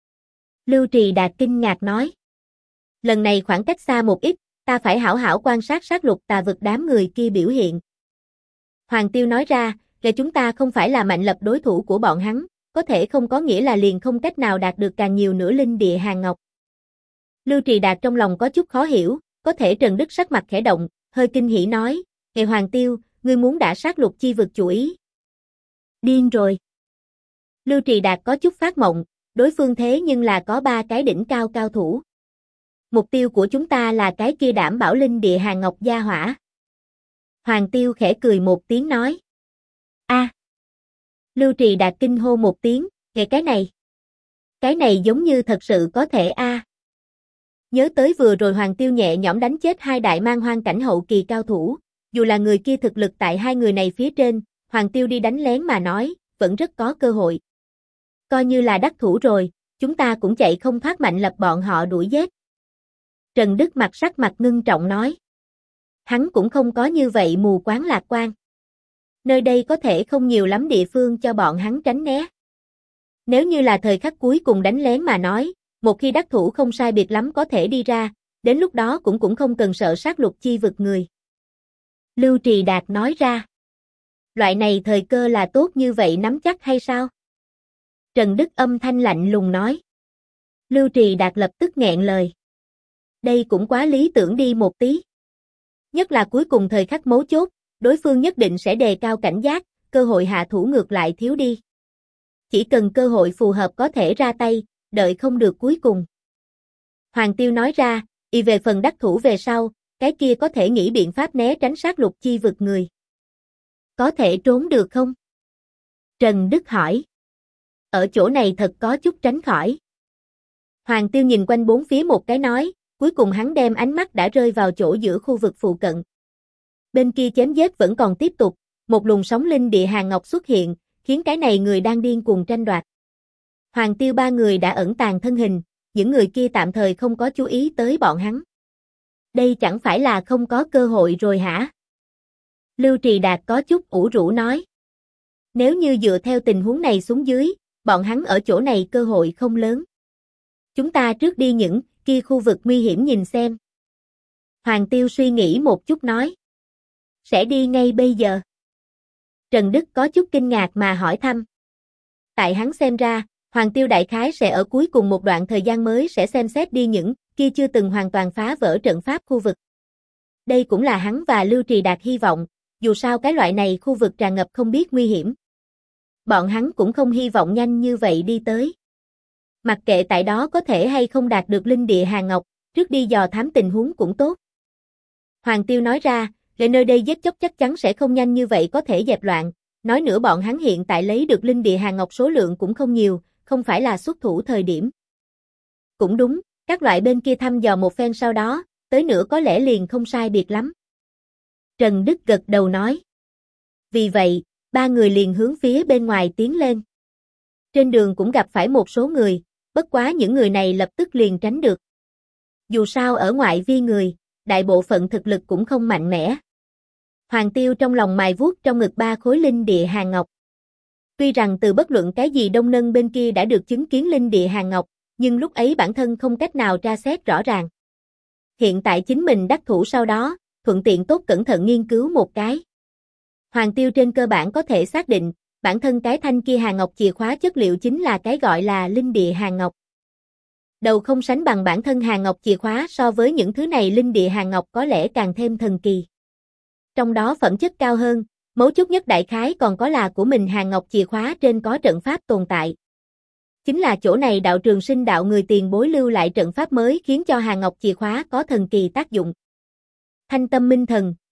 Lưu Trì Đạt kinh ngạc nói. Lần này khoảng cách xa một ít, ta phải hảo hảo quan sát sát lục tà vực đám người kia biểu hiện. Hoàng Tiêu nói ra, là chúng ta không phải là Mạnh Lập đối thủ của bọn hắn, có thể không có nghĩa là liền không cách nào đạt được càng nhiều nữa linh địa Hàng Ngọc. Lưu Trì Đạt trong lòng có chút khó hiểu, có thể Trần Đức sắc mặt khẽ động, hơi kinh hỉ nói, "Ngài Hoàng Tiêu, ngươi muốn đã sát lục chi vực chủ ý." Điên rồi. Lưu Trì Đạt có chút phát mộng, đối phương thế nhưng là có 3 cái đỉnh cao cao thủ. Mục tiêu của chúng ta là cái kia đảm bảo linh địa Hàng Ngọc gia hỏa. Hoàng Tiêu khẽ cười một tiếng nói. A. Lưu Trì Đạt kinh hô một tiếng, nghe cái này. Cái này giống như thật sự có thể a. Nhớ tới vừa rồi Hoàng Tiêu nhẹ nhõm đánh chết 2 đại mang hoang cảnh hậu kỳ cao thủ, dù là người kia thực lực tại 2 người này phía trên, Hoàng Tiêu đi đánh lén mà nói, vẫn rất có cơ hội. Coi như là đắc thủ rồi, chúng ta cũng chạy không thoát Mạnh Lập bọn họ đuổi giết. Trần Đức sắc mặt ngưng trọng nói. Hắn cũng không có như vậy mù quáng lạc quan. Nơi đây có thể không nhiều lắm địa phương cho bọn hắn tránh né. Nếu như là thời khắc cuối cùng đánh lén mà nói, một khi đắc thủ không sai biệt lắm có thể đi ra, đến lúc đó cũng không cần sợ sát lục chi vực người. Lưu Trì Đạt nói ra. Loại này thời cơ là tốt như vậy nắm chắc hay sao? Trần Đức âm thanh lạnh lùng nói. Lưu Trì Đạt lập tức nghẹn lời. Đây cũng quá lý tưởng đi một tí. Nhất là cuối cùng thời khắc mấu chốt, đối phương nhất định sẽ đề cao cảnh giác, cơ hội hạ thủ ngược lại thiếu đi. Chỉ cần cơ hội phù hợp có thể ra tay, đợi không được cuối cùng. Hoàng Tiêu nói ra, y về phần đắc thủ về sau, cái kia có thể nghĩ biện pháp né tránh sát lục chi vực người. Có thể trốn được không? Trần Đức hỏi. Ở chỗ này thật có chút tránh khỏi. Hoàng Tiêu nhìn quanh bốn phía một cái nói, cuối cùng hắn đem ánh mắt đã rơi vào chỗ giữa khu vực phụ cận. Bên kia chém giết vẫn còn tiếp tục, một luồng sóng linh địa Hàng Ngọc xuất hiện, khiến cái này người đang điên cuồng tranh đoạt. Hoàng Tiêu 3 người đã ẩn tàng thân hình, những người kia tạm thời không có chú ý tới bọn hắn. Đây chẳng phải là không có cơ hội rồi hả? Lưu Trì Đạt có chút ủ rũ nói. Nếu như dựa theo tình huống này xuống dưới, bọn hắn ở chỗ này cơ hội không lớn. Chúng ta trước đi những kia khu vực nguy hiểm nhìn xem. Hoàng Tiêu suy nghĩ một chút nói. Sẽ đi ngay bây giờ. Trần Đức có chút kinh ngạc mà hỏi thăm. Tại hắn xem ra, Hoàng Tiêu đại khái sẽ ở cuối cùng một đoạn thời gian mới sẽ xem xét đi những kia chưa từng hoàn toàn phá vỡ trận pháp khu vực. Đây cũng là hắn và Lưu Trì Đạt hy vọng, dù sao cái loại này khu vực tràn ngập không biết nguy hiểm. Bọn hắn cũng không hy vọng nhanh như vậy đi tới. Mặc kệ tại đó có thể hay không đạt được linh địa Hàng Ngọc, trước đi dò thám tình huống cũng tốt. Hoàng Tiêu nói ra, để nơi đây giết chóc chắc chắn sẽ không nhanh như vậy có thể dẹp loạn, nói nữa bọn hắn hiện tại lấy được linh địa Hàng Ngọc số lượng cũng không nhiều, không phải là xuất thủ thời điểm. Cũng đúng, các loại bên kia thăm dò một phen sau đó, tới nữa có lẽ liền không sai biệt lắm. Trần Đức gật đầu nói. Vì vậy, 3 người liền hướng phía bên ngoài tiến lên. Trên đường cũng gặp phải một số người, bất quá những người này lập tức liền tránh được. Dù sao ở ngoại vi người, đại bộ phận thực lực cũng không mạnh mẽ. Hoàng Tiêu trong lòng mài vuốt trong ngực 3 khối linh địa Hàng Ngọc. Tuy rằng từ bất luận cái gì Đông Nân bên kia đã được chứng kiến linh địa Hàng Ngọc, nhưng lúc ấy bản thân không cách nào tra xét rõ ràng. Hiện tại chính mình đắc thủ sau đó, thuận tiện tốt cẩn thận nghiên cứu một cái. Hoàng Tiêu trên cơ bản có thể xác định, bản thân cái thanh kia Hàng Ngọc chìa khóa chất liệu chính là cái gọi là linh địa Hàng Ngọc. Đầu không sánh bằng bản thân Hàng Ngọc chìa khóa so với những thứ này linh địa Hàng Ngọc có lẽ càng thêm thần kỳ. Trong đó phẩm chất cao hơn, mấu chốt nhất đại khái còn có là của mình Hàng Ngọc chìa khóa trên có trận pháp tồn tại. Chính là chỗ này đạo Trường Sinh đạo người tiền bối lưu lại trận pháp mới khiến cho Hàng Ngọc chìa khóa có thần kỳ tác dụng. Thanh tâm minh thần,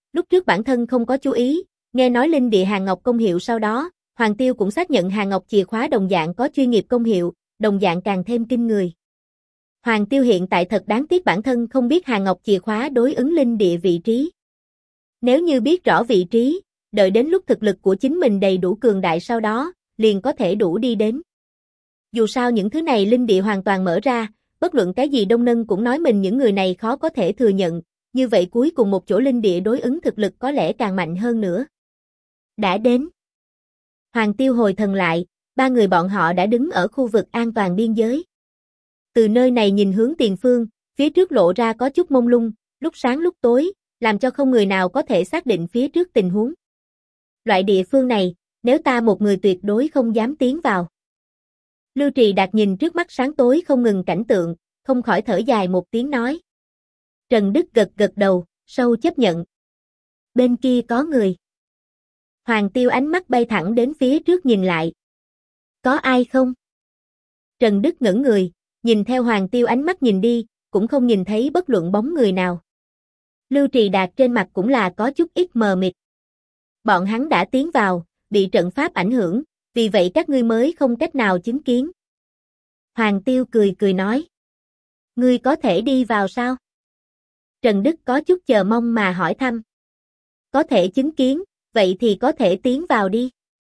Lúc trước bản thân không có chú ý, nghe nói linh địa Hàn Ngọc công hiệu sau đó, Hoàng Tiêu cũng xác nhận Hàn Ngọc chìa khóa đồng dạng có chuyên nghiệp công hiệu, đồng dạng càng thêm kinh người. Hoàng Tiêu hiện tại thật đáng tiếc bản thân không biết Hàn Ngọc chìa khóa đối ứng linh địa vị trí. Nếu như biết rõ vị trí, đợi đến lúc thực lực của chính mình đầy đủ cường đại sau đó, liền có thể đủ đi đến. Dù sao những thứ này linh địa hoàn toàn mở ra, bất luận cái gì Đông Nân cũng nói mình những người này khó có thể thừa nhận, như vậy cuối cùng một chỗ linh địa đối ứng thực lực có lẽ càng mạnh hơn nữa. Đã đến. Hoàng Tiêu hồi thần lại, ba người bọn họ đã đứng ở khu vực an toàn biên giới. Từ nơi này nhìn hướng tiền phương, phía trước lộ ra có chút mông lung, lúc sáng lúc tối, làm cho không người nào có thể xác định phía trước tình huống. Loại địa phương này, nếu ta một người tuyệt đối không dám tiến vào. Lưu Trì Đạt nhìn trước mắt sáng tối không ngừng cảnh tượng, không khỏi thở dài một tiếng nói. Trần Đức gật gật đầu, sâu chấp nhận. Bên kia có người. Hoàng Tiêu ánh mắt bay thẳng đến phía trước nhìn lại. Có ai không? Trần Đức ngẩn người, nhìn theo Hoàng Tiêu ánh mắt nhìn đi, cũng không nhìn thấy bất luận bóng người nào. Lưu Trì Đạt trên mặt cũng là có chút ít mờ mịt. Bọn hắn đã tiến vào, bị trận pháp ảnh hưởng, vì vậy các ngươi mới không cách nào chứng kiến. Hoàng Tiêu cười cười nói. Ngươi có thể đi vào sao? Trần Đức có chút chờ mong mà hỏi thăm. Có thể chứng kiến, vậy thì có thể tiến vào đi.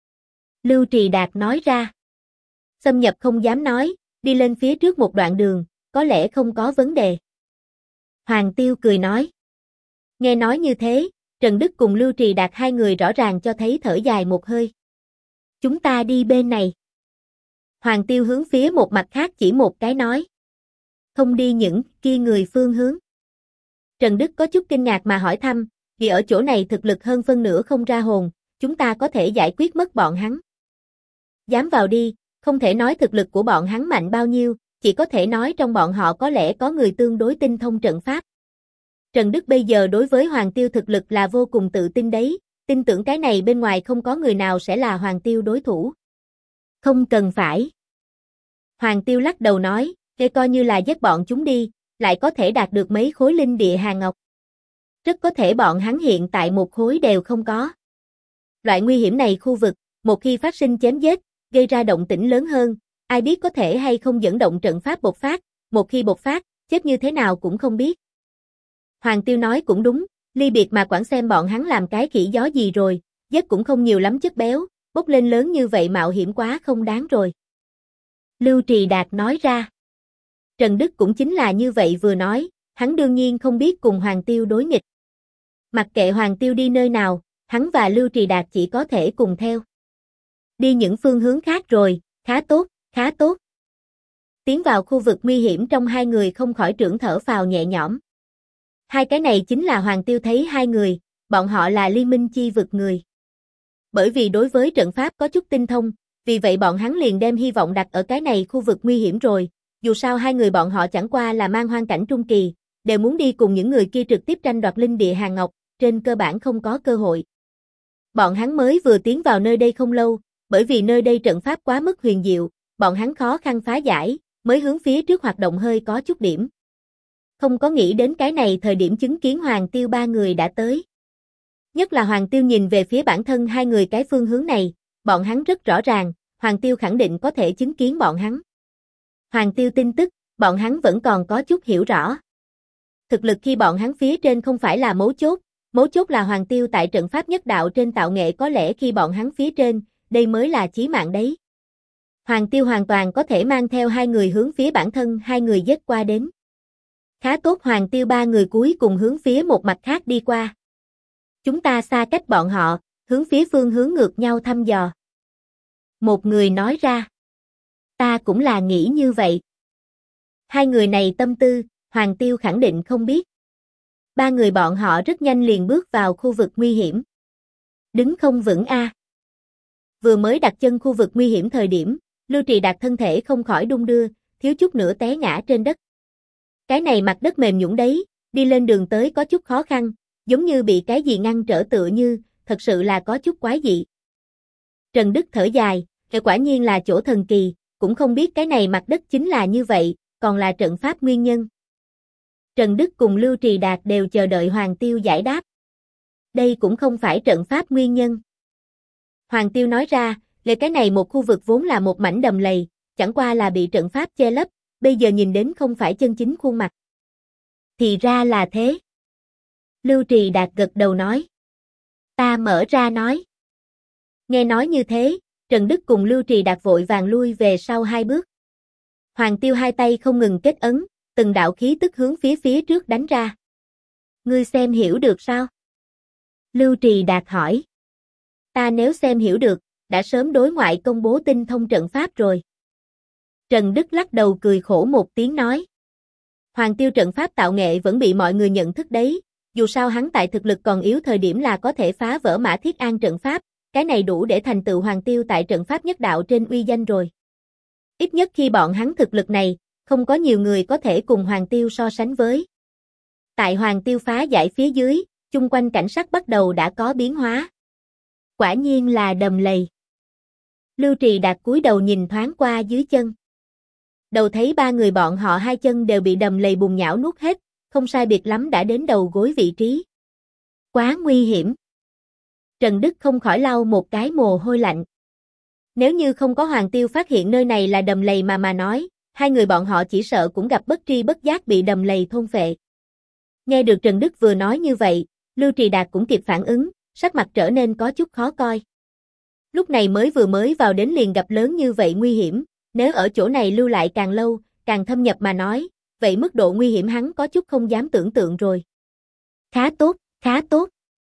Lưu Trì Đạt nói ra. Xâm nhập không dám nói, đi lên phía trước một đoạn đường, có lẽ không có vấn đề. Hoàng Tiêu cười nói. Nghe nói như thế, Trần Đức cùng Lưu Trì Đạt hai người rõ ràng cho thấy thở dài một hơi. Chúng ta đi bên này. Hoàng Tiêu hướng phía một mặt khác chỉ một cái nói. Không đi những kia người phương hướng. Trần Đức có chút kinh ngạc mà hỏi thăm, vì ở chỗ này thực lực hơn phân nửa không ra hồn, chúng ta có thể giải quyết mất bọn hắn. Dám vào đi, không thể nói thực lực của bọn hắn mạnh bao nhiêu, chỉ có thể nói trong bọn họ có lẽ có người tương đối tinh thông trận pháp. Trần Đức bây giờ đối với Hoàng Tiêu thực lực là vô cùng tự tin đấy, tin tưởng cái này bên ngoài không có người nào sẽ là Hoàng Tiêu đối thủ. Không cần phải. Hoàng Tiêu lắc đầu nói, để coi như là giết bọn chúng đi, lại có thể đạt được mấy khối linh địa Hàn Ngọc. Rất có thể bọn hắn hiện tại một khối đều không có. Loại nguy hiểm này khu vực, một khi phát sinh chém giết, gây ra động tĩnh lớn hơn, ai biết có thể hay không dẫn động trận pháp bộc phát, một khi bộc phát, chết như thế nào cũng không biết. Hoàng Tiêu nói cũng đúng, ly biệt mà quản xem bọn hắn làm cái khỉ gió gì rồi, giết cũng không nhiều lắm chất béo, bốc lên lớn như vậy mạo hiểm quá không đáng rồi. Lưu Trì Đạt nói ra. Trần Đức cũng chính là như vậy vừa nói, hắn đương nhiên không biết cùng Hoàng Tiêu đối nghịch. Mặc kệ Hoàng Tiêu đi nơi nào, hắn và Lưu Trì Đạt chỉ có thể cùng theo. Đi những phương hướng khác rồi, khá tốt, khá tốt. Tiến vào khu vực nguy hiểm trong hai người không khỏi trưởng thở phào nhẹ nhõm. Hai cái này chính là Hoàng Tiêu thấy hai người, bọn họ là liên minh chi vực người. Bởi vì đối với trận pháp có chút tinh thông, vì vậy bọn hắn liền đem hy vọng đặt ở cái này khu vực nguy hiểm rồi, dù sao hai người bọn họ chẳng qua là mang hoang cảnh trung kỳ, đều muốn đi cùng những người kia trực tiếp tranh đoạt linh địa Hàn Ngọc, trên cơ bản không có cơ hội. Bọn hắn mới vừa tiến vào nơi đây không lâu, bởi vì nơi đây trận pháp quá mức huyền diệu, bọn hắn khó khăn phá giải, mới hướng phía trước hoạt động hơi có chút điểm. Không có nghĩ đến cái này thời điểm chứng kiến Hoàng Tiêu ba người đã tới. Nhất là Hoàng Tiêu nhìn về phía bản thân hai người cái phương hướng này, bọn hắn rất rõ ràng, Hoàng Tiêu khẳng định có thể chứng kiến bọn hắn. Hoàng Tiêu tin tức, bọn hắn vẫn còn có chút hiểu rõ. Thực lực khi bọn hắn phía trên không phải là mấu chốt là Hoàng Tiêu tại trận pháp nhất đạo trên tạo nghệ có lẽ khi bọn hắn phía trên, đây mới là chí mạng đấy. Hoàng Tiêu hoàn toàn có thể mang theo hai người hướng phía bản thân hai người giết qua đến. Khá tốt Hoàng Tiêu ba người cuối cùng hướng phía một mặt khác đi qua. Chúng ta xa cách bọn họ, hướng phía phương hướng ngược nhau thăm dò. Một người nói ra. Ta cũng là nghĩ như vậy. Hai người này tâm tư, Hoàng Tiêu khẳng định không biết. Ba người bọn họ rất nhanh liền bước vào khu vực nguy hiểm. Đứng không vững a. Vừa mới đặt chân khu vực nguy hiểm thời điểm, Lưu Trì Đạt thân thể không khỏi đung đưa, thiếu chút nữa té ngã trên đất. Cái này mặt đất mềm nhũn đấy, đi lên đường tới có chút khó khăn, giống như bị cái gì ngăn trở tựa như, thật sự là có chút quái dị. Trần Đức thở dài, quả nhiên là chỗ thần kỳ, cũng không biết cái này mặt đất chính là như vậy, còn là trận pháp nguyên nhân. Trần Đức cùng Lưu Trì Đạt đều chờ đợi Hoàng Tiêu giải đáp. đây cũng không phải trận pháp nguyên nhân. Hoàng Tiêu nói ra, lời cái này một khu vực vốn là một mảnh đầm lầy, chẳng qua là bị trận pháp che lấp, bây giờ nhìn đến không phải chân chính khuôn mặt. Thì ra là thế. Lưu Trì Đạt gật đầu nói. Ta mở ra nói. Nghe nói như thế, Trần Đức cùng Lưu Trì Đạt vội vàng lui về sau 2 bước. Hoàng Tiêu hai tay không ngừng kết ấn, từng đạo khí tức hướng phía trước đánh ra. Ngươi xem hiểu được sao? Lưu Trì Đạt hỏi. Ta nếu xem hiểu được, đã sớm đối ngoại công bố tinh thông trận pháp rồi. Trần Đức lắc đầu cười khổ một tiếng nói. Hoàng Tiêu trận pháp tạo nghệ vẫn bị mọi người nhận thức đấy, dù sao hắn tại thực lực còn yếu thời điểm là có thể phá vỡ Mã Thiết An trận pháp, cái này đủ để thành tựu Hoàng Tiêu tại trận pháp nhất đạo trên uy danh rồi. Ít nhất khi bọn hắn thực lực này, không có nhiều người có thể cùng Hoàng Tiêu so sánh với. Tại Hoàng Tiêu phá giải phía dưới, chung quanh cảnh sắc bắt đầu đã có biến hóa. Quả nhiên là đầm lầy. Lưu Trì Đạt cúi đầu nhìn thoáng qua dưới chân. Đầu thấy 3 người bọn họ 2 chân đều bị đầm lầy bùn nhão nuốt hết, không sai biệt lắm đã đến đầu gối vị trí. Quá nguy hiểm. Trần Đức không khỏi lau một cái mồ hôi lạnh. Nếu như không có Hoàng Tiêu phát hiện nơi này là đầm lầy mà nói, 2 người bọn họ chỉ sợ cũng gặp bất tri bất giác bị đầm lầy thôn phệ. Nghe được Trần Đức vừa nói như vậy, Lưu Trì Đạt cũng kịp phản ứng, sắc mặt trở nên có chút khó coi. Lúc này vừa mới vào đến liền gặp lớn như vậy nguy hiểm, nếu ở chỗ này lưu lại càng lâu, càng thâm nhập mà nói, vậy mức độ nguy hiểm hắn có chút không dám tưởng tượng rồi. Khá tốt, khá tốt.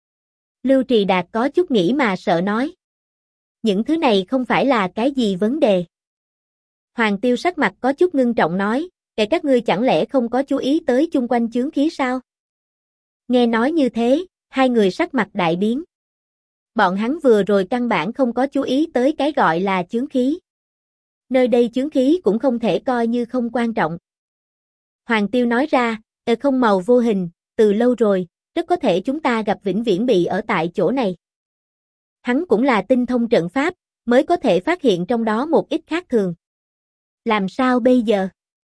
Lưu Trì Đạt có chút nghĩ mà sợ nói. Những thứ này không phải là cái gì vấn đề. Hoàng Tiêu sắc mặt có chút ngưng trọng nói, kể các ngươi chẳng lẽ không có chú ý tới chung quanh chướng khí sao? Nghe nói như thế, 2 người sắc mặt đại biến. Bọn hắn vừa rồi căn bản không có chú ý tới cái gọi là chướng khí. Nơi đây chướng khí cũng không thể coi như không quan trọng. Hoàng Tiêu nói ra, không màu vô hình, từ lâu rồi, rất có thể chúng ta gặp vĩnh viễn bị ở tại chỗ này. Hắn cũng là tinh thông trận pháp, mới có thể phát hiện trong đó một ít khác thường. Làm sao bây giờ?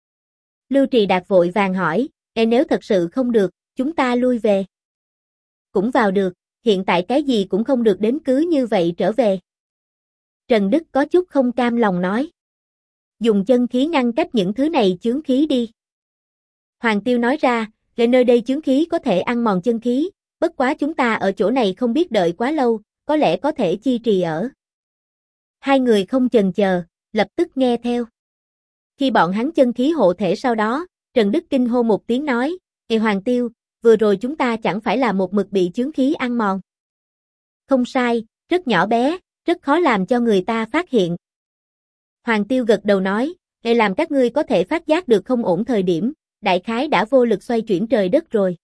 Lưu Trì Đạt vội vàng hỏi, nếu thật sự không được, chúng ta lui về. Cũng vào được, hiện tại cái gì cũng không được đến cứ như vậy trở về. Trần Đức có chút không cam lòng nói. Dùng chân khí ngăn cách những thứ này chướng khí đi. Hoàng Tiêu nói ra, nơi đây chướng khí có thể ăn mòn chân khí, bất quá chúng ta ở chỗ này không biết đợi quá lâu, có lẽ có thể chi trì ở. 2 người không chần chờ, lập tức nghe theo. Khi bọn hắn chân khí hộ thể sau đó, Trần Đức kinh hô một tiếng nói, Hoàng Tiêu, vừa rồi chúng ta chẳng phải là một mực bị chướng khí ăn mòn. Không sai, rất nhỏ bé, rất khó làm cho người ta phát hiện. Hoàng Tiêu gật đầu nói, để làm các ngươi có thể phát giác được không ổn thời điểm, đại khái đã vô lực xoay chuyển trời đất rồi.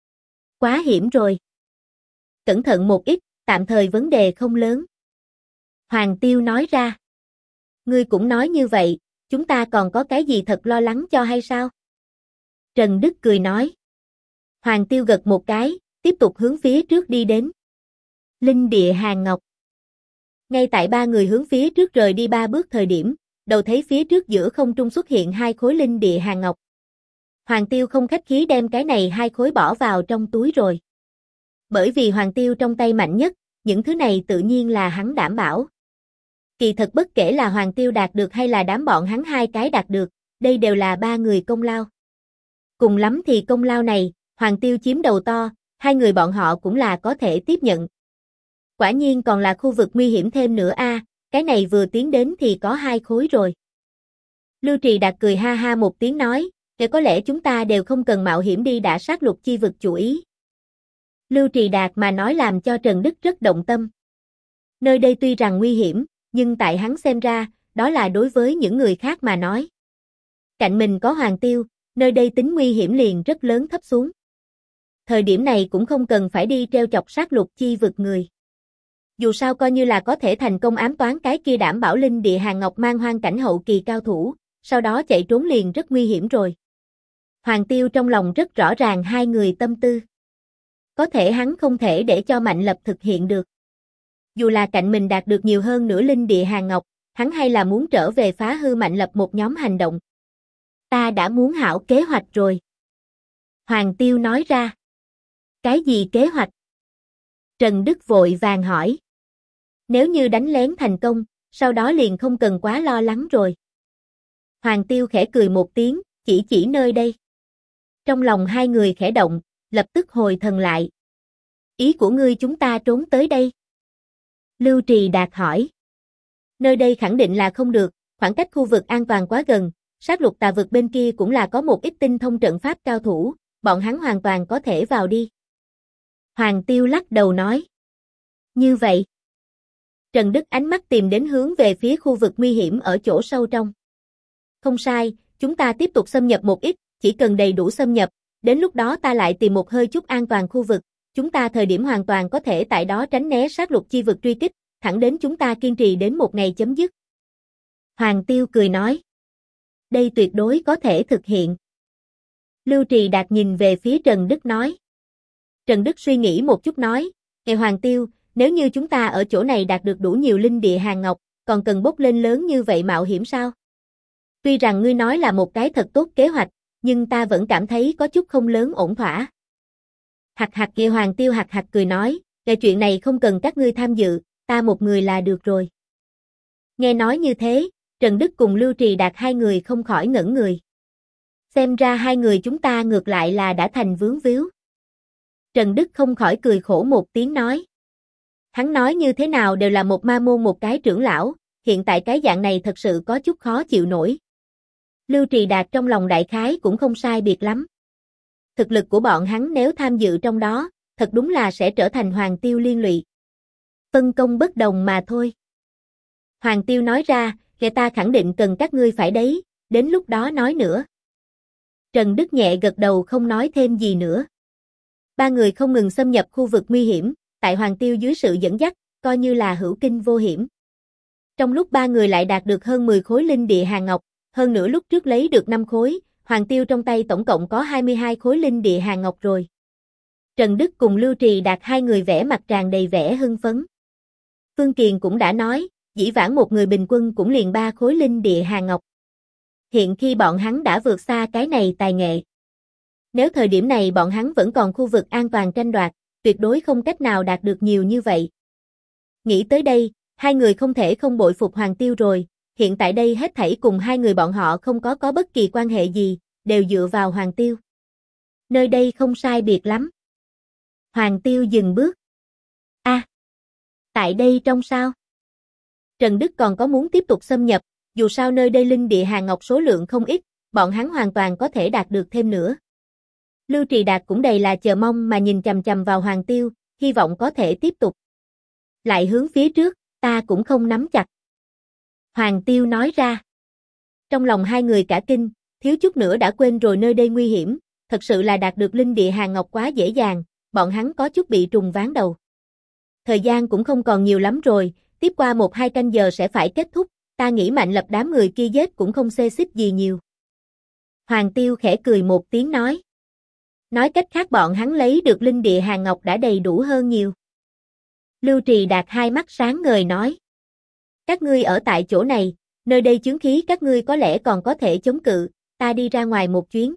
Quá hiểm rồi. Cẩn thận một ít, tạm thời vấn đề không lớn. Hoàng Tiêu nói ra. Ngươi cũng nói như vậy, chúng ta còn có cái gì thật lo lắng cho hay sao? Trần Đức cười nói. Hoàng Tiêu gật một cái, tiếp tục hướng phía trước đi đến. Linh địa hàng ngọc. Ngay tại 3 người hướng phía trước rời đi 3 bước thời điểm, đầu thấy phía trước giữa không trung xuất hiện 2 khối linh địa hàng ngọc. Hoàng Tiêu không khách khí đem cái này 2 khối bỏ vào trong túi rồi. Bởi vì Hoàng Tiêu trong tay mạnh nhất, những thứ này tự nhiên là hắn đảm bảo. Kỳ thật bất kể là Hoàng Tiêu đạt được hay là đám bọn hắn 2 cái đạt được, đây đều là 3 người công lao. Cùng lắm thì công lao này, Hoàng Tiêu chiếm đầu to, 2 người bọn họ cũng là có thể tiếp nhận. Quả nhiên còn là khu vực nguy hiểm thêm nữa a, cái này vừa tiến đến thì có 2 khối rồi. Lưu Trì Đạt cười ha ha một tiếng nói, có lẽ chúng ta đều không cần mạo hiểm đi đã sát lục chi vực chủ ý. Lưu Trì Đạt mà nói làm cho Trần Đức rất động tâm. Nơi đây tuy rằng nguy hiểm, nhưng tại hắn xem ra, đó là đối với những người khác mà nói. Cạnh mình có Hoàng Tiêu, nơi đây tính nguy hiểm liền rất lớn thấp xuống. Thời điểm này cũng không cần phải đi treo chọc sát lục chi vực người. Dù sao coi như là có thể thành công ám toán cái kia đảm bảo linh địa hàng ngọc mang hoang cảnh hậu kỳ cao thủ, sau đó chạy trốn liền rất nguy hiểm rồi. Hoàng Tiêu trong lòng rất rõ ràng 2 người tâm tư. Có thể hắn không thể để cho Mạnh Lập thực hiện được. Dù là cạnh mình đạt được nhiều hơn nữa linh địa hàng ngọc, hắn hay là muốn trở về phá hư Mạnh Lập một nhóm hành động. Ta đã muốn hảo kế hoạch rồi. Hoàng Tiêu nói ra. Cái gì kế hoạch? Trần Đức vội vàng hỏi. Nếu như đánh lén thành công, sau đó liền không cần quá lo lắng rồi. Hoàng Tiêu khẽ cười một tiếng, chỉ nơi đây. Trong lòng hai người khẽ động, lập tức hồi thần lại. Ý của ngươi chúng ta trốn tới đây? Lưu Trì Đạt hỏi. Nơi đây khẳng định là không được, khoảng cách khu vực an toàn quá gần, sát lục tà vực bên kia cũng là có một ít tinh thông trận pháp cao thủ, bọn hắn hoàn toàn có thể vào đi. Hoàng Tiêu lắc đầu nói. Như vậy. Trần Đức ánh mắt tìm đến hướng về phía khu vực nguy hiểm ở chỗ sâu trong. Không sai, chúng ta tiếp tục xâm nhập một ít, chỉ cần đầy đủ xâm nhập, đến lúc đó ta lại tìm một hơi chút an toàn khu vực, chúng ta thời điểm hoàn toàn có thể tại đó tránh né sát lục chi vực truy kích, thẳng đến chúng ta kiên trì đến một ngày chấm dứt. Hoàng Tiêu cười nói. Đây tuyệt đối có thể thực hiện. Lưu Trì Đạt nhìn về phía Trần Đức nói. Trần Đức suy nghĩ một chút nói, Nghe Hoàng Tiêu, nếu như chúng ta ở chỗ này đạt được đủ nhiều linh địa hàng ngọc, còn cần bốc lên lớn như vậy mạo hiểm sao? Tuy rằng ngươi nói là một cái thật tốt kế hoạch, nhưng ta vẫn cảm thấy có chút không lớn ổn thỏa. Hạc hạc kia Hoàng Tiêu hạc hạc cười nói, về chuyện này không cần các ngươi tham dự, ta một người là được rồi. Nghe nói như thế, Trần Đức cùng Lưu Trì Đạt hai người không khỏi ngẩn người. Xem ra hai người chúng ta ngược lại là đã thành vướng víu. Trần Đức không khỏi cười khổ một tiếng nói. Hắn nói như thế nào đều là một ma môn một cái trưởng lão, hiện tại cái dạng này thật sự có chút khó chịu nổi. Lưu Trì Đạt trong lòng đại khái cũng không sai biệt lắm. Thực lực của bọn hắn nếu tham dự trong đó, thật đúng là sẽ trở thành Hoàng Tiêu liên lụy. Phân công bất đồng mà thôi. Hoàng Tiêu nói ra, người ta khẳng định cần các ngươi phải đấy, đến lúc đó nói nữa. Trần Đức nhẹ gật đầu không nói thêm gì nữa. Ba người không ngừng xâm nhập khu vực nguy hiểm, tại Hoàng Tiêu dưới sự dẫn dắt, coi như là hữu kinh vô hiểm. Trong lúc ba người lại đạt được hơn 10 khối linh địa hàng ngọc, hơn nữa lúc trước lấy được 5 khối, Hoàng Tiêu trong tay tổng cộng có 22 khối linh địa hàng ngọc rồi. Trần Đức cùng Lưu Trì Đạt hai người vẽ mặt tràn đầy vẻ hưng phấn. Phương Kiền cũng đã nói, dĩ vãng một người bình quân cũng liền 3 khối linh địa hàng ngọc. Hiện khi bọn hắn đã vượt xa cái này tài nghệ. Nếu thời điểm này bọn hắn vẫn còn khu vực an toàn tranh đoạt, tuyệt đối không cách nào đạt được nhiều như vậy. Nghĩ tới đây, hai người không thể không bội phục Hoàng Tiêu rồi, hiện tại đây hết thảy cùng hai người bọn họ không có bất kỳ quan hệ gì, đều dựa vào Hoàng Tiêu. Nơi đây không sai biệt lắm. Hoàng Tiêu dừng bước. Tại đây trong sao? Trần Đức còn có muốn tiếp tục xâm nhập, dù sao nơi đây linh địa hàng ngọc số lượng không ít, bọn hắn hoàn toàn có thể đạt được thêm nữa. Lưu Trì Đạt cũng đầy là chờ mong mà nhìn chằm chằm vào Hoàng Tiêu, hy vọng có thể tiếp tục. Lại hướng phía trước, ta cũng không nắm chặt. Hoàng Tiêu nói ra. Trong lòng hai người cả kinh, thiếu chút nữa đã quên rồi nơi đây nguy hiểm, thật sự là đạt được linh địa hàng ngọc quá dễ dàng, bọn hắn có chút bị trùng ván đầu. Thời gian cũng không còn nhiều lắm rồi, tiếp qua 1-2 canh giờ sẽ phải kết thúc, ta nghĩ Mạnh Lập đám người kia giết cũng không xê xích gì nhiều. Hoàng Tiêu khẽ cười một tiếng nói. Nói cách khác bọn hắn lấy được linh địa hàng ngọc đã đầy đủ hơn nhiều. Lưu Trì Đạt hai mắt sáng ngời nói. Các ngươi ở tại chỗ này, nơi đây chướng khí các ngươi có lẽ còn có thể chống cự, ta đi ra ngoài một chuyến.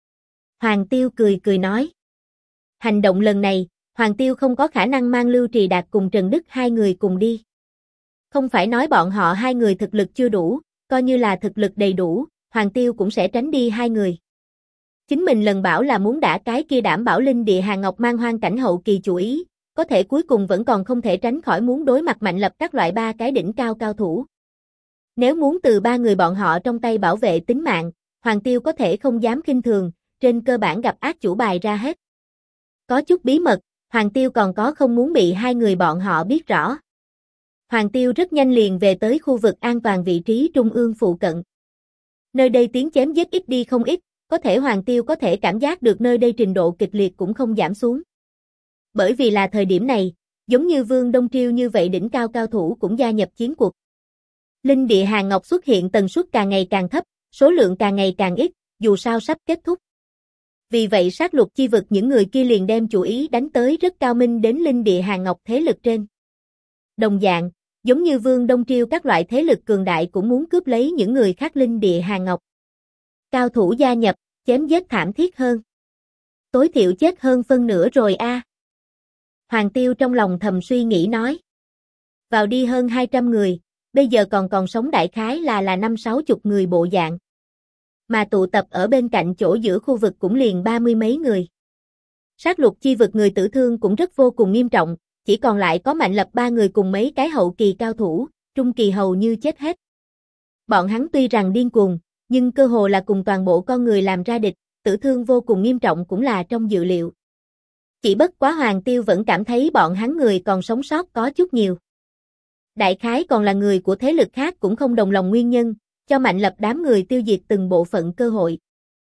Hoàng Tiêu cười nói. Hành động lần này, Hoàng Tiêu không có khả năng mang Lưu Trì Đạt cùng Trần Đức hai người cùng đi. Không phải nói bọn họ hai người thực lực chưa đủ, coi như là thực lực đầy đủ, Hoàng Tiêu cũng sẽ tránh đi hai người. Chính mình lần bảo là muốn đả cái kia đảm bảo linh địa hàng ngọc mang hoang cảnh hậu kỳ chủ ý, có thể cuối cùng vẫn còn không thể tránh khỏi muốn đối mặt Mạnh Lập các loại ba cái đỉnh cao cao thủ. Nếu muốn từ ba người bọn họ trong tay bảo vệ tính mạng, Hoàng Tiêu có thể không dám khinh thường, trên cơ bản gặp ác chủ bài ra hết. Có chút bí mật, Hoàng Tiêu còn có không muốn bị hai người bọn họ biết rõ. Hoàng Tiêu rất nhanh liền về tới khu vực an toàn vị trí trung ương phụ cận. Nơi đây tiếng chém giết ít đi không ít, có thể Hoàng Tiêu có thể cảm giác được nơi đây trình độ kịch liệt cũng không giảm xuống. Bởi vì là thời điểm này, giống như Vương Đông Triêu như vậy đỉnh cao cao thủ cũng gia nhập chiến cuộc. Linh địa hàng ngọc xuất hiện tần suất càng ngày càng thấp, số lượng càng ngày càng ít, dù sao sắp kết thúc. Vì vậy sát lục chi vực những người kia liền đem chủ ý đánh tới rất cao minh đến linh địa hàng ngọc thế lực trên. Đồng dạng, giống như Vương Đông Triêu các loại thế lực cường đại cũng muốn cướp lấy những người khác linh địa hàng ngọc. Cao thủ gia nhập, chém giết thảm thiết hơn. Tối thiểu chết hơn phân nửa rồi a. Hoàng Tiêu trong lòng thầm suy nghĩ nói. Vào đi hơn 200 người, bây giờ còn sống đại khái là 50-60 người bộ dạng. Mà tụ tập ở bên cạnh chỗ giữa khu vực cũng liền 30 mấy người. Sát lục chi vực người tử thương cũng rất vô cùng nghiêm trọng, chỉ còn lại có Mạnh Lập 3 người cùng mấy cái hậu kỳ cao thủ, trung kỳ hầu như chết hết. Bọn hắn tuy rằng điên cuồng, nhưng cơ hồ là cùng toàn bộ con người làm ra địch, tử thương vô cùng nghiêm trọng cũng là trong dự liệu. Chỉ bất quá Hoàng Tiêu vẫn cảm thấy bọn hắn người còn sống sót có chút nhiều. Đại khái còn là người của thế lực khác cũng không đồng lòng nguyên nhân, cho Mạnh Lập đám người tiêu diệt từng bộ phận cơ hội.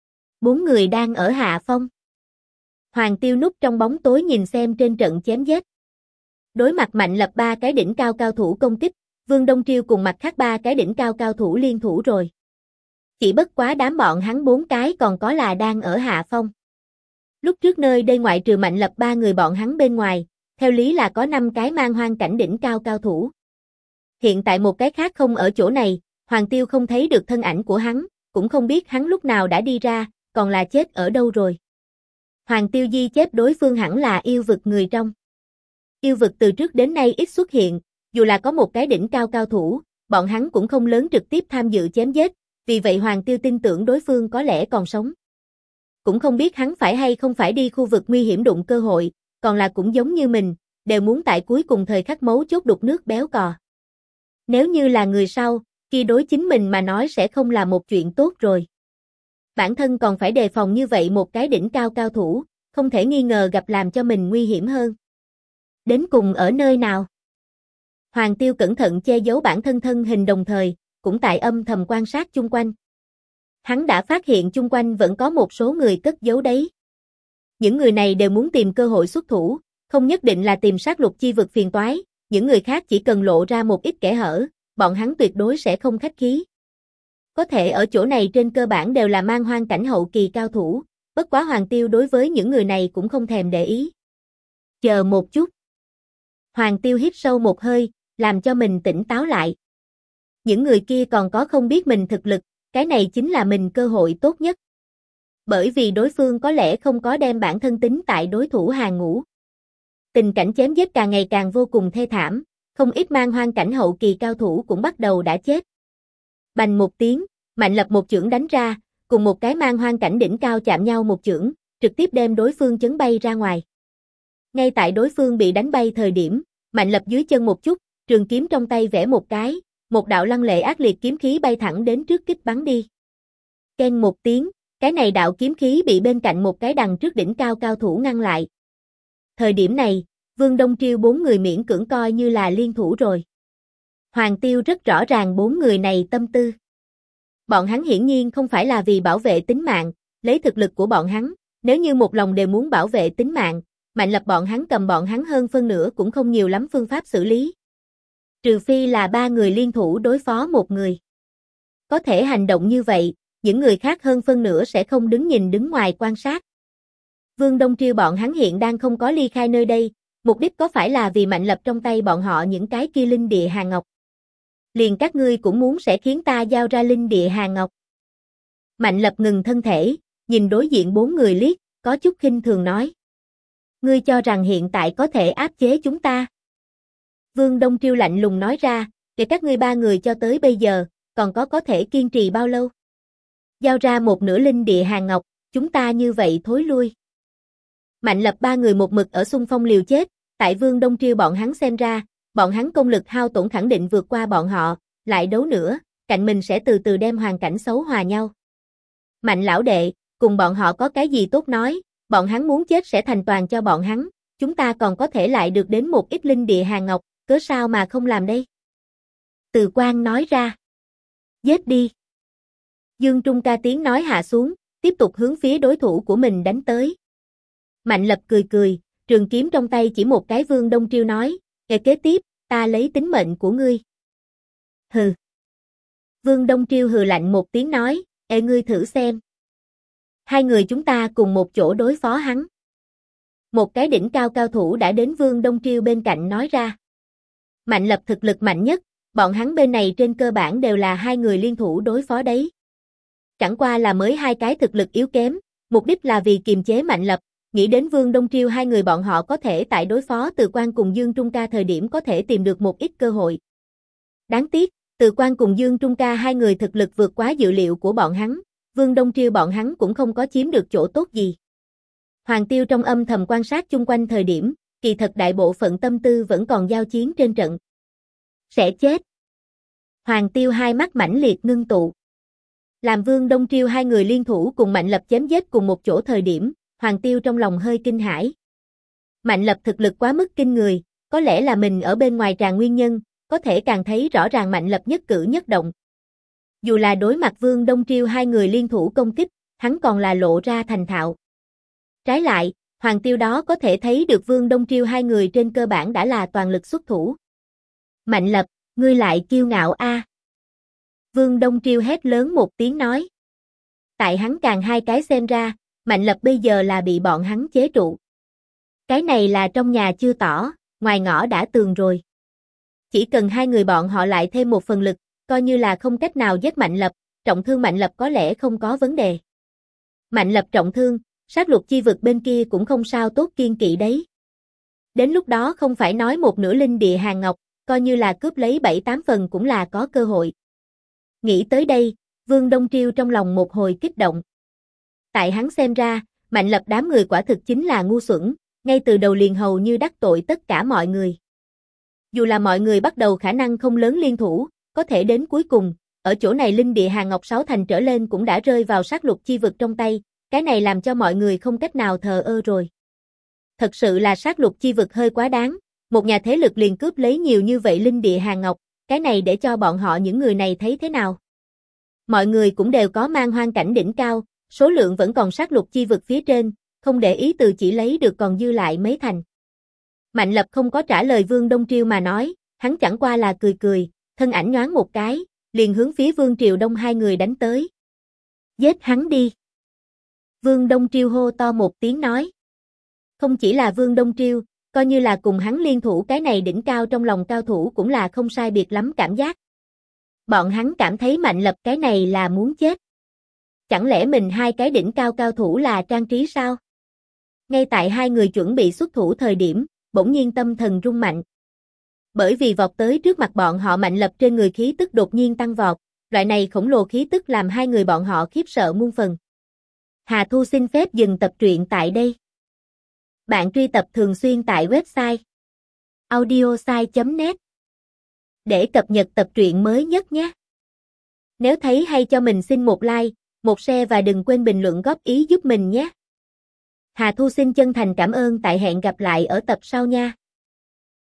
4 người đang ở hạ phong. Hoàng Tiêu núp trong bóng tối nhìn xem trên trận chém giết. Đối mặt Mạnh Lập 3 cái đỉnh cao cao thủ công kích, Vương Đông Triêu cùng mặt khác 3 cái đỉnh cao cao thủ liên thủ rồi. Chỉ bất quá đám bọn hắn 4 cái còn có là đang ở hạ phong. Lúc trước nơi đây ngoại trừ Mạnh Lập 3 người bọn hắn bên ngoài, theo lý là có 5 cái mang hoang cảnh đỉnh cao cao thủ. Hiện tại một cái khác không ở chỗ này, Hoàng Tiêu không thấy được thân ảnh của hắn, cũng không biết hắn lúc nào đã đi ra, còn là chết ở đâu rồi. Hoàng Tiêu ghi chép đối phương hẳn là yêu vực người trong. Yêu vực từ trước đến nay ít xuất hiện, dù là có một cái đỉnh cao cao thủ, bọn hắn cũng không lớn trực tiếp tham dự chém giết, vì vậy Hoàng Tiêu tin tưởng đối phương có lẽ còn sống. Cũng không biết hắn phải hay không phải đi khu vực nguy hiểm đụng cơ hội, còn là cũng giống như mình, đều muốn tại cuối cùng thời khắc mấu chốt đục nước béo cò. Nếu như là người sau, kia đối chính mình mà nói sẽ không là một chuyện tốt rồi. Bản thân còn phải đề phòng như vậy một cái đỉnh cao cao thủ, không thể nghi ngờ gặp làm cho mình nguy hiểm hơn. Đến cùng ở nơi nào? Hoàng Tiêu cẩn thận che giấu bản thân thân hình đồng thời, cũng tại âm thầm quan sát chung quanh. Hắn đã phát hiện chung quanh vẫn có một số người cất giấu đấy. Những người này đều muốn tìm cơ hội xuất thủ, không nhất định là tìm sát lục chi vực phiền toái, những người khác chỉ cần lộ ra một ít kẽ hở, bọn hắn tuyệt đối sẽ không khách khí. Có thể ở chỗ này trên cơ bản đều là mang hoang cảnh hậu kỳ cao thủ, bất quá Hoàng Tiêu đối với những người này cũng không thèm để ý. Chờ một chút. Hoàng Tiêu hít sâu một hơi, làm cho mình tỉnh táo lại. Những người kia còn có không biết mình thực lực, cái này chính là mình cơ hội tốt nhất. Bởi vì đối phương có lẽ không có đem bản thân tính tại đối thủ hàng ngũ. Tình cảnh chém giết càng ngày càng vô cùng thê thảm, không ít mang hoang cảnh hậu kỳ cao thủ cũng bắt đầu đã chết. Bành một tiếng, Mạnh Lập một chưởng đánh ra, cùng một cái mang hoang cảnh đỉnh cao chạm nhau một chưởng, trực tiếp đem đối phương chấn bay ra ngoài. Ngay tại đối phương bị đánh bay thời điểm, Mạnh Lập dưới chân một chút, trường kiếm trong tay vẽ một cái, một đạo lăng lệ ác liệt kiếm khí bay thẳng đến trước kích bắn đi. Keng một tiếng, cái này đạo kiếm khí bị bên cạnh một cái đằng trước đỉnh cao cao thủ ngăn lại. Thời điểm này, Vương Đông Triêu 4 người miễn cưỡng coi như là liên thủ rồi. Hoàng Tiêu rất rõ ràng 4 người này tâm tư. Bọn hắn hiển nhiên không phải là vì bảo vệ tính mạng, lấy thực lực của bọn hắn, nếu như một lòng đều muốn bảo vệ tính mạng, Mạnh Lập bọn hắn cầm bọn hắn hơn phân nửa cũng không nhiều lắm phương pháp xử lý. Trừ phi là 3 người liên thủ đối phó một người. Có thể hành động như vậy, những người khác hơn phân nửa sẽ không đứng nhìn đứng ngoài quan sát. Vương Đông Triêu bọn hắn hiện đang không có ly khai nơi đây, mục đích có phải là vì Mạnh Lập trong tay bọn họ những cái kia linh địa hàng ngọc. Liền các ngươi cũng muốn sẽ khiến ta giao ra linh địa hàng ngọc. Mạnh Lập ngừng thân thể, nhìn đối diện 4 người liếc, có chút khinh thường nói. Ngươi cho rằng hiện tại có thể áp chế chúng ta? Vương Đông Triêu lạnh lùng nói ra, để các ngươi 3 người cho tới bây giờ, còn có thể kiên trì bao lâu? Giao ra một nửa linh địa hàng ngọc, chúng ta như vậy thối lui. Mạnh Lập 3 người một mực ở xung phong liều chết, tại Vương Đông Triêu bọn hắn xem ra, bọn hắn công lực hao tổn khẳng định vượt qua bọn họ, lại đấu nữa, cạnh mình sẽ từ từ đem hoàn cảnh xấu hòa nhau. Mạnh lão đệ, cùng bọn họ có cái gì tốt nói, bọn hắn muốn chết sẽ thành toàn cho bọn hắn, chúng ta còn có thể lại được đến một ít linh địa hàng ngọc, cớ sao mà không làm đây? Từ Quang nói ra. Giết đi. Dương Trung ca tiếng nói hạ xuống, tiếp tục hướng phía đối thủ của mình đánh tới. Mạnh Lập cười cười, trường kiếm trong tay chỉ một cái Vương Đông Triêu nói, kế tiếp, ta lấy tính mệnh của ngươi. Hừ. Vương Đông Triêu hừ lạnh một tiếng nói, ngươi thử xem. 2 người chúng ta cùng một chỗ đối phó hắn. Một cái đỉnh cao cao thủ đã đến Vương Đông Triêu bên cạnh nói ra. Mạnh Lập thực lực mạnh nhất, bọn hắn bên này trên cơ bản đều là 2 người liên thủ đối phó đấy. Chẳng qua là mới 2 cái thực lực yếu kém, mục đích là vì kiềm chế Mạnh Lập, nghĩ đến Vương Đông Triêu hai người bọn họ có thể tại đối phó Từ Quan cùng Dương Trung Ca thời điểm có thể tìm được một ít cơ hội. Đáng tiếc, Từ Quan cùng Dương Trung Ca hai người thực lực vượt quá dự liệu của bọn hắn, Vương Đông Triêu bọn hắn cũng không có chiếm được chỗ tốt gì. Hoàng Tiêu trong âm thầm quan sát chung quanh thời điểm, kỳ thật đại bộ phận tâm tư vẫn còn giao chiến trên trận. Sẽ chết. Hoàng Tiêu hai mắt mãnh liệt ngưng tụ. Làm Vương Đông Triêu hai người liên thủ cùng Mạnh Lập chém giết cùng một chỗ thời điểm, Hoàng Tiêu trong lòng hơi kinh hãi. Mạnh Lập thực lực quá mức kinh người, có lẽ là mình ở bên ngoài tràn nguyên nhân, có thể càng thấy rõ ràng Mạnh Lập nhất cử nhất động. Dù là đối mặt Vương Đông Triêu hai người liên thủ công kích, hắn còn là lộ ra thành thạo. Trái lại, Hoàng Tiêu đó có thể thấy được Vương Đông Triêu hai người trên cơ bản đã là toàn lực xuất thủ. Mạnh Lập, ngươi lại kiêu ngạo a. Vương Đông Triêu hét lớn một tiếng nói. Tại hắn càng hai cái xem ra, Mạnh Lập bây giờ là bị bọn hắn chế trụ. Cái này là trong nhà chưa tỏ, ngoài ngõ đã tường rồi. Chỉ cần hai người bọn họ lại thêm một phần lực, coi như là không cách nào giết Mạnh Lập, trọng thương Mạnh Lập có lẽ không có vấn đề. Mạnh Lập trọng thương, sát lục chi vực bên kia cũng không sao tốt kiên kỵ đấy. Đến lúc đó không phải nói một nửa linh địa hàng ngọc, coi như là cướp lấy 7-8 phần cũng là có cơ hội. Nghĩ tới đây, Vương Đông Triêu trong lòng một hồi kích động. Tại hắn xem ra, Mạnh Lập đám người quả thực chính là ngu xuẩn, ngay từ đầu liền hầu như đắc tội tất cả mọi người. Dù là mọi người bắt đầu khả năng không lớn liên thủ, có thể đến cuối cùng, ở chỗ này linh địa hàng ngọc 6 thành trở lên cũng đã rơi vào sát lục chi vực trong tay, cái này làm cho mọi người không cách nào thờ ơ rồi. Thật sự là sát lục chi vực hơi quá đáng, một nhà thế lực liền cướp lấy nhiều như vậy linh địa hàng ngọc, cái này để cho bọn họ những người này thấy thế nào? Mọi người cũng đều có mang hoang cảnh đỉnh cao, số lượng vẫn còn sát lục chi vực phía trên, không để ý từ chỉ lấy được còn dư lại mấy thành. Mạnh Lập không có trả lời Vương Đông Triêu mà nói, hắn chẳng qua là cười cười, thân ảnh nhoáng một cái, liền hướng phía Vương Triều Đông hai người đánh tới. Giết hắn đi. Vương Đông Triêu hô to một tiếng nói. Không chỉ là Vương Đông Triêu, coi như là cùng hắn liên thủ cái này đỉnh cao trong lòng cao thủ cũng là không sai biệt lắm cảm giác. Bọn hắn cảm thấy Mạnh Lập cái này là muốn chết. Chẳng lẽ mình hai cái đỉnh cao cao thủ là trang trí sao? Ngay tại hai người chuẩn bị xuất thủ thời điểm, bỗng nhiên tâm thần rung mạnh. Bởi vì vọt tới trước mặt bọn họ Mạnh Lập trên người khí tức đột nhiên tăng vọt, loại này khổng lồ khí tức làm hai người bọn họ khiếp sợ muôn phần. Hà Thu xin phép dừng tập truyện tại đây. Bạn truy tập thường xuyên tại website audiosai.net để cập nhật tập truyện mới nhất nhé. Nếu thấy hay cho mình xin một like, một share và đừng quên bình luận góp ý giúp mình nhé. Hà Thu xin chân thành cảm ơn tại hẹn gặp lại ở tập sau nha.